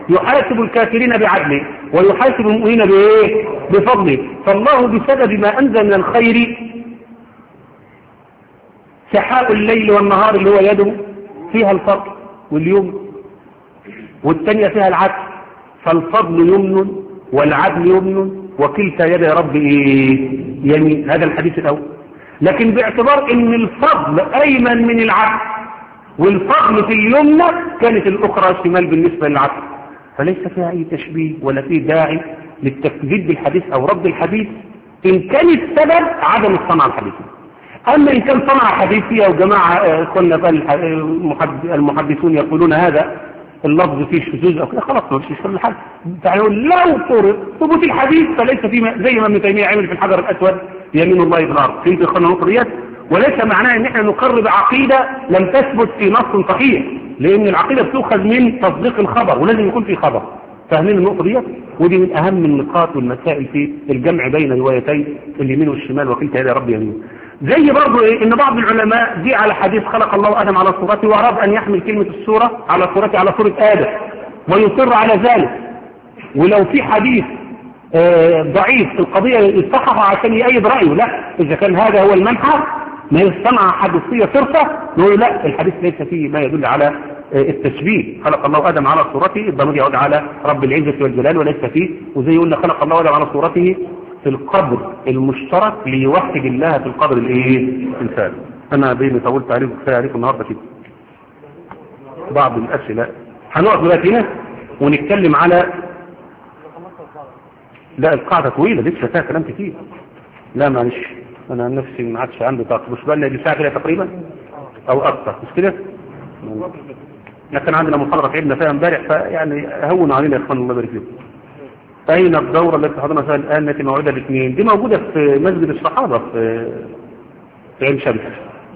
يحاسب الكافرين بعدله ويحاسب المؤمنين بايه؟ بفضله. فالله بسبب ما انزل من الخير سحاء الليل والنهار اللي هو يده فيها الفضل واليمن، والثانيه فيها العدل، فالفضل يمن والعدل يمن وكلتا يد يا رب ايه؟ يمين. هذا الحديث الاول. لكن باعتبار ان الفضل ايمن من العدل والفضل في اليمنى كانت الاخرى شمال بالنسبه للعدل، فليس فيها اي تشبيه ولا فيه داعي للتكذيب بالحديث او رد الحديث ان كان السبب عدم الصنع الحديثي. اما ان كان صنع حديثي او جماعه كنا المحدثون يقولون هذا اللفظ فيه شذوذ او كده، خلاص ما فيش كل حاجه. فيقول لو طرق ثبوت الحديث فليس فيه، زي ما ابن تيميه عمل في الحجر الاسود يمين الله في الارض. فهمت يا اخوانا النقطه؟ وليس معناه ان احنا نقرب عقيده لم تثبت في نص صحيح، لان العقيده بتؤخذ من تصديق الخبر ولازم يكون في خبر. فاهمين النقطه ديت؟ ودي من اهم النقاط والمسائل في الجمع بين روايتي اليمين والشمال وكلتا يد رب يمين. زي برضه ايه ان بعض العلماء جه على حديث خلق الله ادم على صورته واراد ان يحمل كلمه الصوره على صورته على صوره ادم ويصر على ذلك، ولو في حديث آه ضعيف في القضيه يصححه عشان يأيد رايه. لا، اذا كان هذا هو المنحى ما يصنع حديثيه صرفه نقول لا، الحديث ليس فيه ما يدل على آه التشبيه. خلق الله ادم على صورته الضمير يعود على رب العزه والجلال وليس فيه. وزي يقول خلق الله ادم على صورته في القدر المشترك ليوحد الله في القدر الايه الانسان. انا بيني طولت عليكم كفايه عليكم النهارده كده بعض الاسئله. هنقف دلوقتي هنا ونتكلم على لا القاعده طويله لسه فيها كلام كتير. لا معلش انا نفسي ما عادش عندي طاقه، مش بقى لي ساعه كده تقريبا او اكثر مش كده. لكن عندنا محاضره تعبنا فيها امبارح فيعني هونوا علينا يا اخوان الله يبارك فيكم. أين الدورة التي حضرنا فيها الآن التي موعدها الاثنين؟ دي موجودة في مسجد الصحابة في في عين شمس.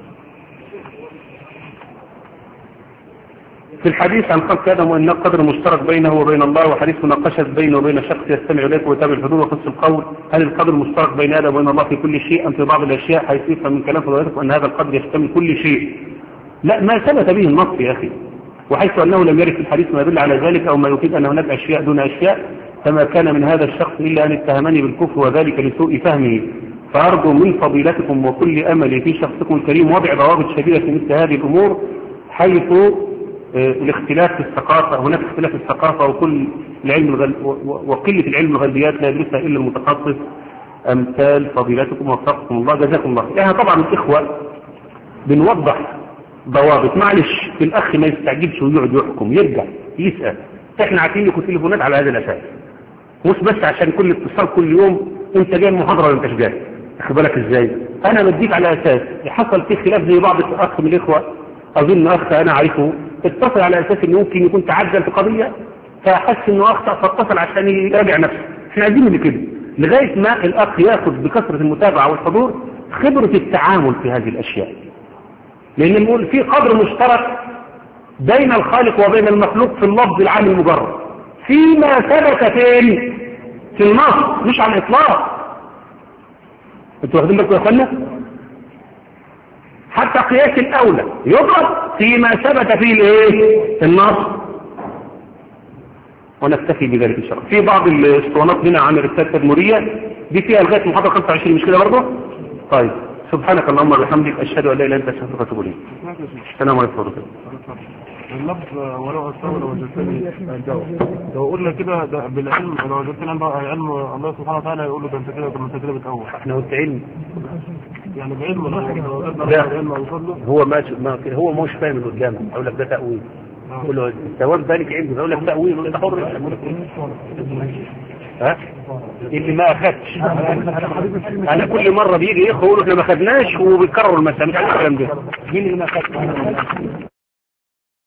في الحديث عن خلق آدم وأن قدر مشترك بينه وبين الله، وحديث مناقشة بينه وبين شخص يستمع إليك ويتابع الحدود وقص القول. هل القدر مشترك بين آدم وبين الله في كل شيء أم في بعض الأشياء، حيث يفهم من كلام فضيلتكم أن هذا القدر يشتمل كل شيء؟ لا، ما ثبت به النص يا أخي، وحيث أنه لم يرد في الحديث ما يدل على ذلك أو ما يفيد أن هناك أشياء دون أشياء، فما كان من هذا الشخص إلا أن اتهمني بالكفر وذلك لسوء فهمه. فأرجو من فضيلتكم وكل أملي في شخصكم الكريم وضع ضوابط شديدة في مثل هذه الأمور، حيث الاختلاف في الثقافة، هناك اختلاف في الثقافة وكل العلم الغل... وقلة العلم الغلبيات لا يدرسها إلا المتخصص أمثال فضيلتكم وفقكم الله جزاكم الله. يعني طبعا الإخوة بنوضح ضوابط، معلش الأخ ما يستعجلش ويقعد يحكم، يرجع يسأل. احنا عارفين لكم تليفونات على هذا الأساس، مش بس عشان كل اتصال كل يوم انت جاي المحاضرة ولا انتش جاي. اخد بالك ازاي؟ انا بديك على اساس حصل فيه خلاف زي بعض الاخ من الاخوة، اظن اخ انا اعرفه اتصل على اساس انه ممكن يكون تعجل في قضية فحس انه اخطأ فاتصل عشان يراجع نفسه. احنا عايزين اللي كده لغاية ما الاخ ياخد بكثرة المتابعة والحضور خبرة التعامل في هذه الاشياء، لان نقول في قدر مشترك بين الخالق وبين المخلوق في اللفظ العام المجرد فيما ثبت فين في النص مش على الاطلاق. انتوا واخدين بالكم يا اخوانا؟ حتى قياس الاولى يضرب فيما ثبت فيه الايه النص، ونكتفي بذلك ان شاء الله. في بعض الاسطوانات هنا عن الرسالة التدمرية دي فيها لغايه محاضره خمسة وعشرين مش كده برضه؟ طيب سبحانك اللهم وبحمدك اشهد ان لا اله الا انت استغفرك واتوب اليك. السلام عليكم. اللفظ ولو أستوى لو وجدتني لو قلنا كده بالعلم، لو وجدتني عند علم الله سبحانه وتعالى يقول له ده انت كده انت كده بتأول. احنا قلت علم يعني بعلم لا هو ما هو مش فاهم اللي قدامك، اقول لك ده تأويل اقول له ثواب ذلك عندي، اقول لك تأويل وانت حر. ها اللي ما اخدش انا كل مره بيجي يقولوا احنا ما خدناش وبيكرروا المسألة مش عارف الكلام ده. مين اللي ما اخدش؟